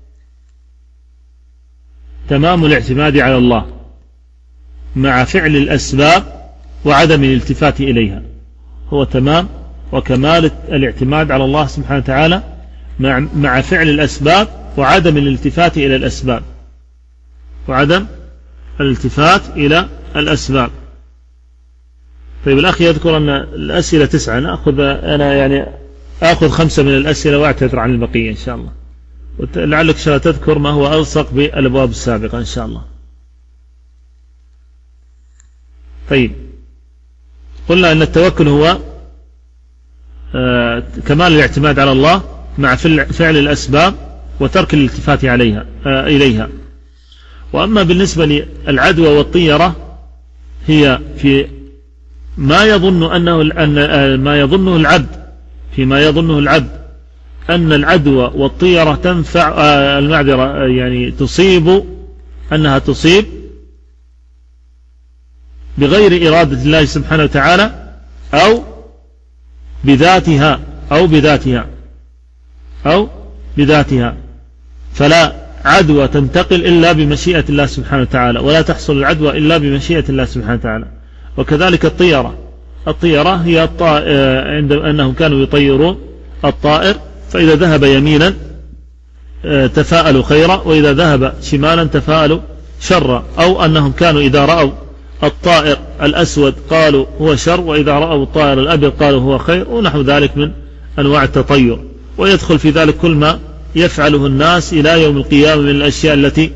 تمام الاعتماد على الله مع فعل الأسباب وعدم الالتفات إليها. هو تمام وكمال الاعتماد على الله سبحانه وتعالى مع فعل الأسباب وعدم الالتفات إلى الأسباب، طيب الأخ يذكر أن الأسئلة 9، أنا يعني آخذ 5 من الأسئلة وأعتذر عن البقية إن شاء الله، لعلك تذكر ما هو ألصق بالأبواب السابقة إن شاء الله. طيب قلنا أن التوكل هو كمال الاعتماد على الله مع فعل الأسباب وترك الالتفات إليها. وأما بالنسبة للعدوى والطيرة هي في ما يظنه العبد أن العدوى والطيرة تنفع المعذرة يعني أنها تصيب بغير إرادة الله سبحانه وتعالى أو بذاتها، فلا عدوى تنتقل إلا بمشيئة الله سبحانه وتعالى، ولا تحصل العدوى إلا بمشيئة الله سبحانه وتعالى. وكذلك الطيرة هي عند أنهم كانوا يطيرون الطائر، فإذا ذهب يمينا تفاءلوا خيرا، وإذا ذهب شمالا تفاءلوا شرا، أو أنهم كانوا إذا رأوا الطائر الأسود قالوا هو شر، وإذا رأوا الطائر الأبيض قالوا هو خير، ونحو ذلك من أنواع التطير. ويدخل في ذلك كل ما يفعله الناس إلى يوم القيامة من الأشياء التي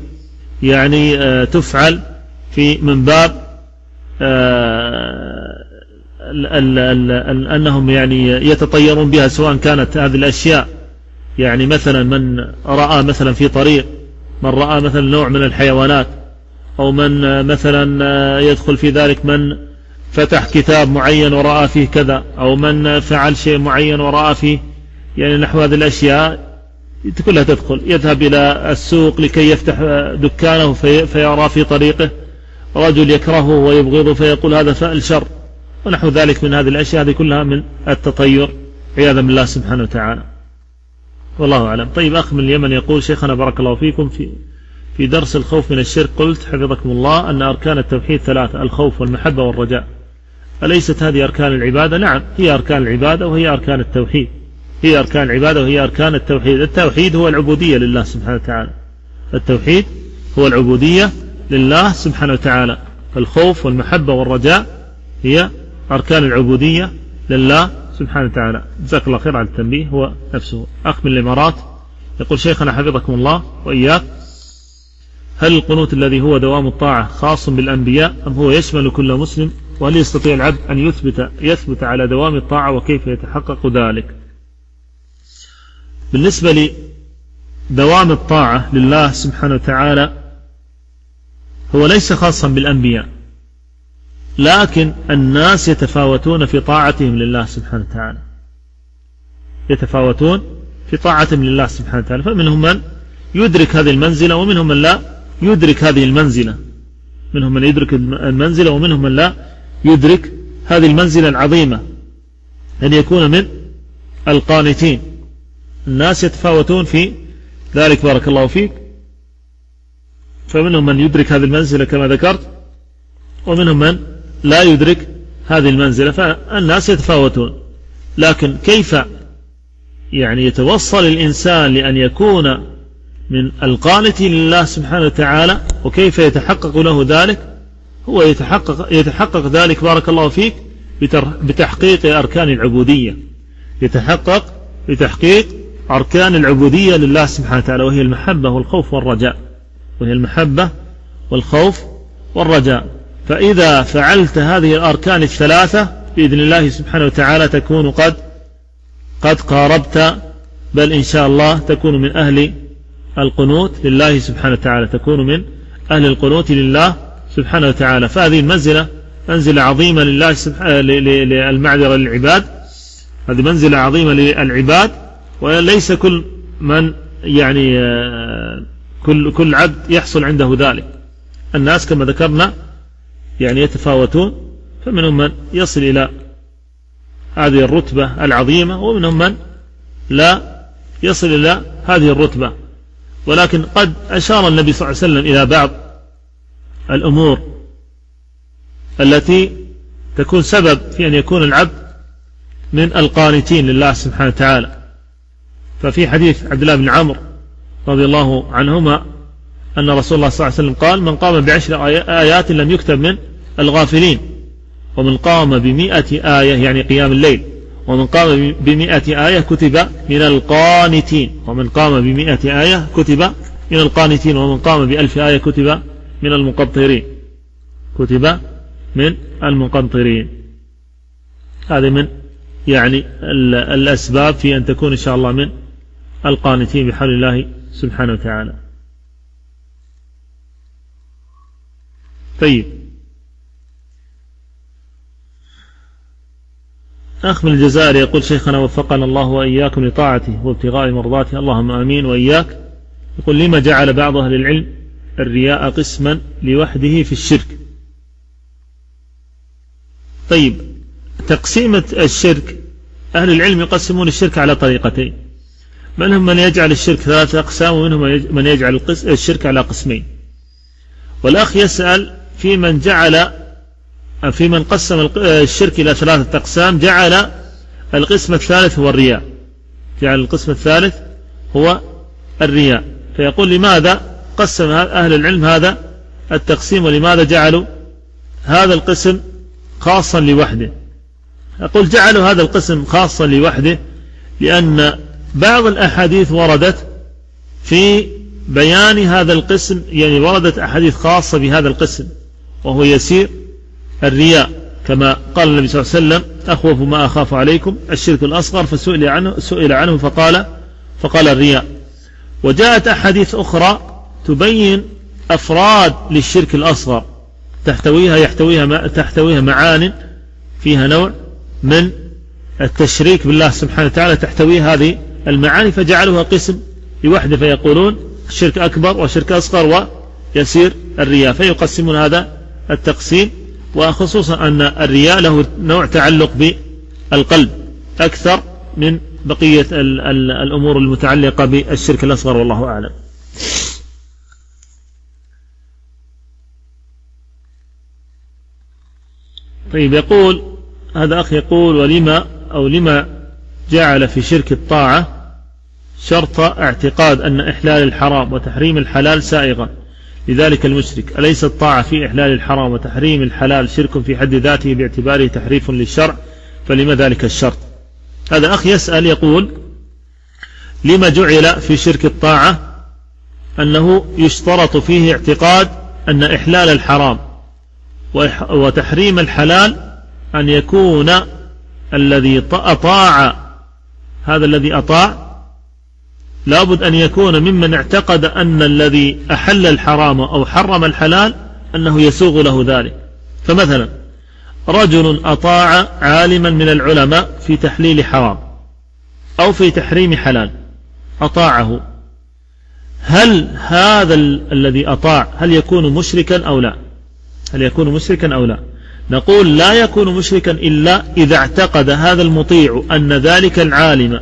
يعني تفعل من باب أنهم يعني يتطيرون بها، سواء كانت هذه الأشياء يعني مثلا من رأى مثلا في طريق، من رأى مثلا نوع من الحيوانات، أو من مثلا يدخل في ذلك من فتح كتاب معين ورأى فيه كذا، أو من فعل شيء معين ورأى فيه يعني نحو هذه الأشياء كلها تدخل. يذهب إلى السوق لكي يفتح دكانه فيرى في طريقه رجل يكرهه ويبغضه فيقول هذا فعل شر ونحو ذلك من هذه الأشياء، هذه كلها من التطير عياذا بالله سبحانه وتعالى، والله أعلم. طيب، أخ من اليمن يقول: شيخنا بارك الله فيكم، في درس الخوف من الشرك قلت حفظكم الله أن أركان التوحيد 3: الخوف والمحبة والرجاء، أليست هذه أركان العبادة؟ نعم، هي أركان العبادة وهي أركان التوحيد، هي أركان العبادة وهي أركان التوحيد. التوحيد هو العبودية لله سبحانه وتعالى، التوحيد هو العبودية لله سبحانه وتعالى. الخوف والمحبة والرجاء هي أركان العبودية لله سبحانه وتعالى. جزاك الله خير على التنبيه، هو نفسه. أخ من الإمارات يقول: شيخنا حفظكم الله وإياك، هل القنوت الذي هو دوام الطاعة خاص بالأنبياء أم هو يشمل كل مسلم؟ وهل يستطيع العبد أن يثبت على دوام الطاعة، وكيف يتحقق ذلك؟ بالنسبة لدوام الطاعة لله سبحانه وتعالى هو ليس خاصا بالأنبياء، لكن الناس يتفاوتون في طاعتهم لله سبحانه وتعالى، يتفاوتون في طاعتهم لله سبحانه وتعالى، فمنهم من يدرك هذه المنزلة ومنهم من لا يدرك هذه المنزلة، منهم من يدرك المنزلة ومنهم من لا يدرك هذه المنزلة العظيمة أن يكون من القانتين. الناس يتفاوتون في ذلك بارك الله فيك، فمنهم من يدرك هذه المنزلة كما ذكرت، ومنهم من لا يدرك هذه المنزلة، فالناس يتفاوتون. لكن كيف يعني يتوصل الإنسان لأن يكون من القانتين لله سبحانه وتعالى، وكيف يتحقق له ذلك؟ هو يتحقق ذلك بارك الله فيك بتحقيق أركان العبودية، يتحقق بتحقيق أركان العبودية لله سبحانه وتعالى، وهي المحبة والخوف والرجاء، وهي المحبة والخوف والرجاء. فإذا فعلت هذه الأركان الثلاثة بإذن الله سبحانه وتعالى تكون قد قاربت، بل إن شاء الله تكون من أهل القنوت لله سبحانه وتعالى، تكون من أهل القنوت لله سبحانه وتعالى. فهذه المنزلة منزلة عظيمة لله للمعذرة للعباد، هذه منزلة عظيمة للعباد، وليس كل من يعني كل عبد يحصل عنده ذلك. الناس كما ذكرنا يعني يتفاوتون، فمنهم من يصل إلى هذه الرتبة العظيمة، ومنهم من لا يصل إلى هذه الرتبة. ولكن قد أشار النبي صلى الله عليه وسلم إلى بعض الأمور التي تكون سبب في أن يكون العبد من القانتين لله سبحانه وتعالى. ففي حديث عبد الله بن عمرو رضي الله عنهما أن رسول الله صلى الله عليه وسلم قال: من قام ب10 آيات لم يكتب من الغافلين، ومن قام ب100 آية يعني قيام الليل، ومن قام ب100 آية كتب من القانتين، ومن قام ب100 آية كتب من القانتين، ومن قام ب1000 آية كتب من المقنطرين، كتب من المقنطرين. هذا من يعني الأسباب في أن تكون إن شاء الله من القانتين بحول الله سبحانه وتعالى. طيب، أخ من الجزائر يقول: شيخنا وفقنا الله وإياكم لطاعته وابتغاء مرضاته، اللهم آمين وإياك. يقول: لما جعل بعض أهل العلم الرياء قسما لوحده في الشرك؟ طيب، تقسيمة الشرك أهل العلم يقسمون الشرك على طريقتين، منهم من يجعل الشرك 3 أقسام، ومنهم من يجعل الشرك على قسمين. والأخ يسأل في من قسم الشرك إلى 3 أقسام، جعل القسم الثالث هو الرياء، جعل القسم الثالث هو الرياء. فيقول: لماذا قسم أهل العلم هذا التقسيم، ولماذا جعلوا هذا القسم خاصا لوحده؟ أقول: جعلوا هذا القسم خاصا لوحده لأن بعض الأحاديث وردت في بيان هذا القسم، يعني وردت أحاديث خاصة بهذا القسم وهو يسير الرياء، كما قال النبي صلى الله عليه وسلم أخوف ما أخاف عليكم الشرك الأصغر، فسئل عنه فقال الرياء. وجاءت أحاديث أخرى تبين أفراد للشرك الأصغر تحتويها معان فيها نوع من التشريك بالله سبحانه وتعالى، تحتوي هذه المعاني فجعلوها قسم لوحده، فيقولون الشرك أكبر وشرك أصغر ويسير الرياء، فيقسمون هذا التقسيم. وخصوصا أن الرياء له نوع تعلق بالقلب أكثر من بقية الأمور المتعلقة بالشرك الأصغر، والله أعلم. طيب، يقول هذا أخ يقول لما جعل في شرك الطاعة شرط اعتقاد أن إحلال الحرام وتحريم الحلال سائغا لذلك المشرك، أليس الطاعة في إحلال الحرام وتحريم الحلال شرك في حد ذاته باعتباره تحريف للشرع، فلما ذلك الشرط؟ هذا أخ يسأل يقول لما جعل في شرك الطاعة أنه يشترط فيه اعتقاد أن إحلال الحرام وتحريم الحلال أن يكون الذي أطاع، هذا الذي أطاع لابد أن يكون ممن اعتقد أن الذي أحل الحرام أو حرم الحلال أنه يسوغ له ذلك. فمثلا رجل أطاع عالما من العلماء في تحليل حرام أو في تحريم حلال، أطاعه، هل هذا الذي أطاع هل يكون مشركا أو لا؟ هل يكون مشركا أو لا؟ نقول لا يكون مشركا إلا إذا اعتقد هذا المطيع أن ذلك العالم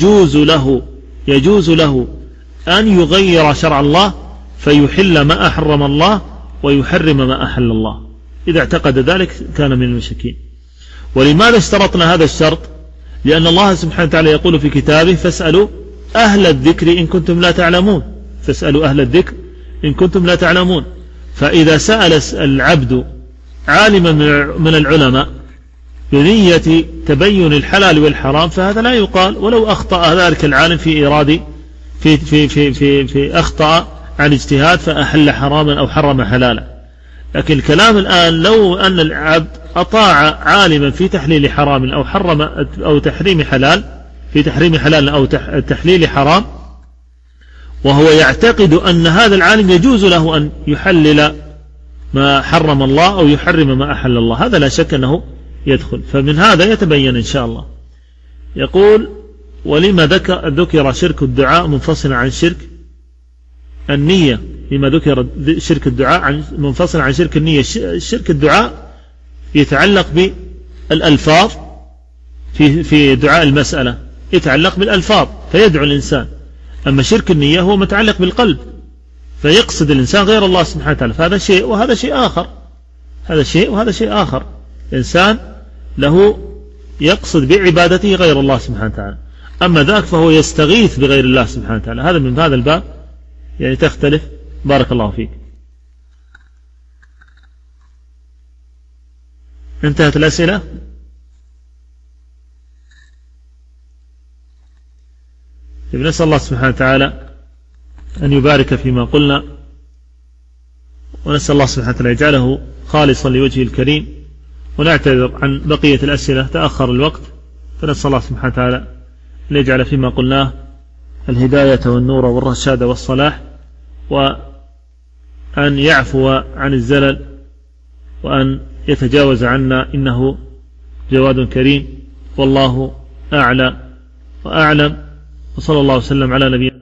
يجوز له أن يغير شرع الله فيحل ما أحرم الله ويحرم ما أحل الله. إذا اعتقد ذلك كان من المشركين. ولماذا اشترطنا هذا الشرط؟ لأن الله سبحانه وتعالى يقول في كتابه فاسألوا أهل الذكر إن كنتم لا تعلمون، فاسألوا أهل الذكر إن كنتم لا تعلمون. فإذا سأل العبد عالما من العلماء بنية تبين الحلال والحرام فهذا لا يقال ولو أخطأ ذلك العالم في إيراد في أخطأ عن اجتهاد فأحل حراما أو حرم حلالا. لكن الكلام الآن لو أن العبد أطاع عالما في تحليل حرام أو حرم أو تحريم حلال، في تحريم حلال أو تحليل حرام، وهو يعتقد أن هذا العالم يجوز له أن يحلل ما حرم الله أو يحرم ما أحل الله، هذا لا شك أنه يدخل. فمن هذا يتبين إن شاء الله. يقول ولما ذكر شرك الدعاء منفصلا عن شرك النية؟ لما ذكر شرك الدعاء منفصلا عن شرك النية؟ شرك الدعاء يتعلق بالألفاظ في دعاء المسألة، يتعلق بالألفاظ فيدعو الإنسان. أما شرك النية هو متعلق بالقلب فيقصد الإنسان غير الله سبحانه وتعالى، فهذا شيء وهذا شيء آخر، هذا شيء وهذا شيء آخر. الإنسان له يقصد بعبادته غير الله سبحانه وتعالى، أما ذاك فهو يستغيث بغير الله سبحانه وتعالى. هذا من هذا الباب يعني تختلف. بارك الله فيك. انتهت الأسئلة. نسأل الله سبحانه وتعالى أن يبارك فيما قلنا، ونسأل الله سبحانه وتعالى يجعله خالصا لوجهه الكريم، ونعتذر عن بقية الأسئلة تأخر الوقت، فنسأل الله سبحانه وتعالى أن يجعل فيما قلناه الهداية والنور والرشاد والصلاح، وأن يعفو عن الزلل، وأن يتجاوز عنا، إنه جواد كريم. والله أعلى وأعلم، وصلى الله وسلم على نبينا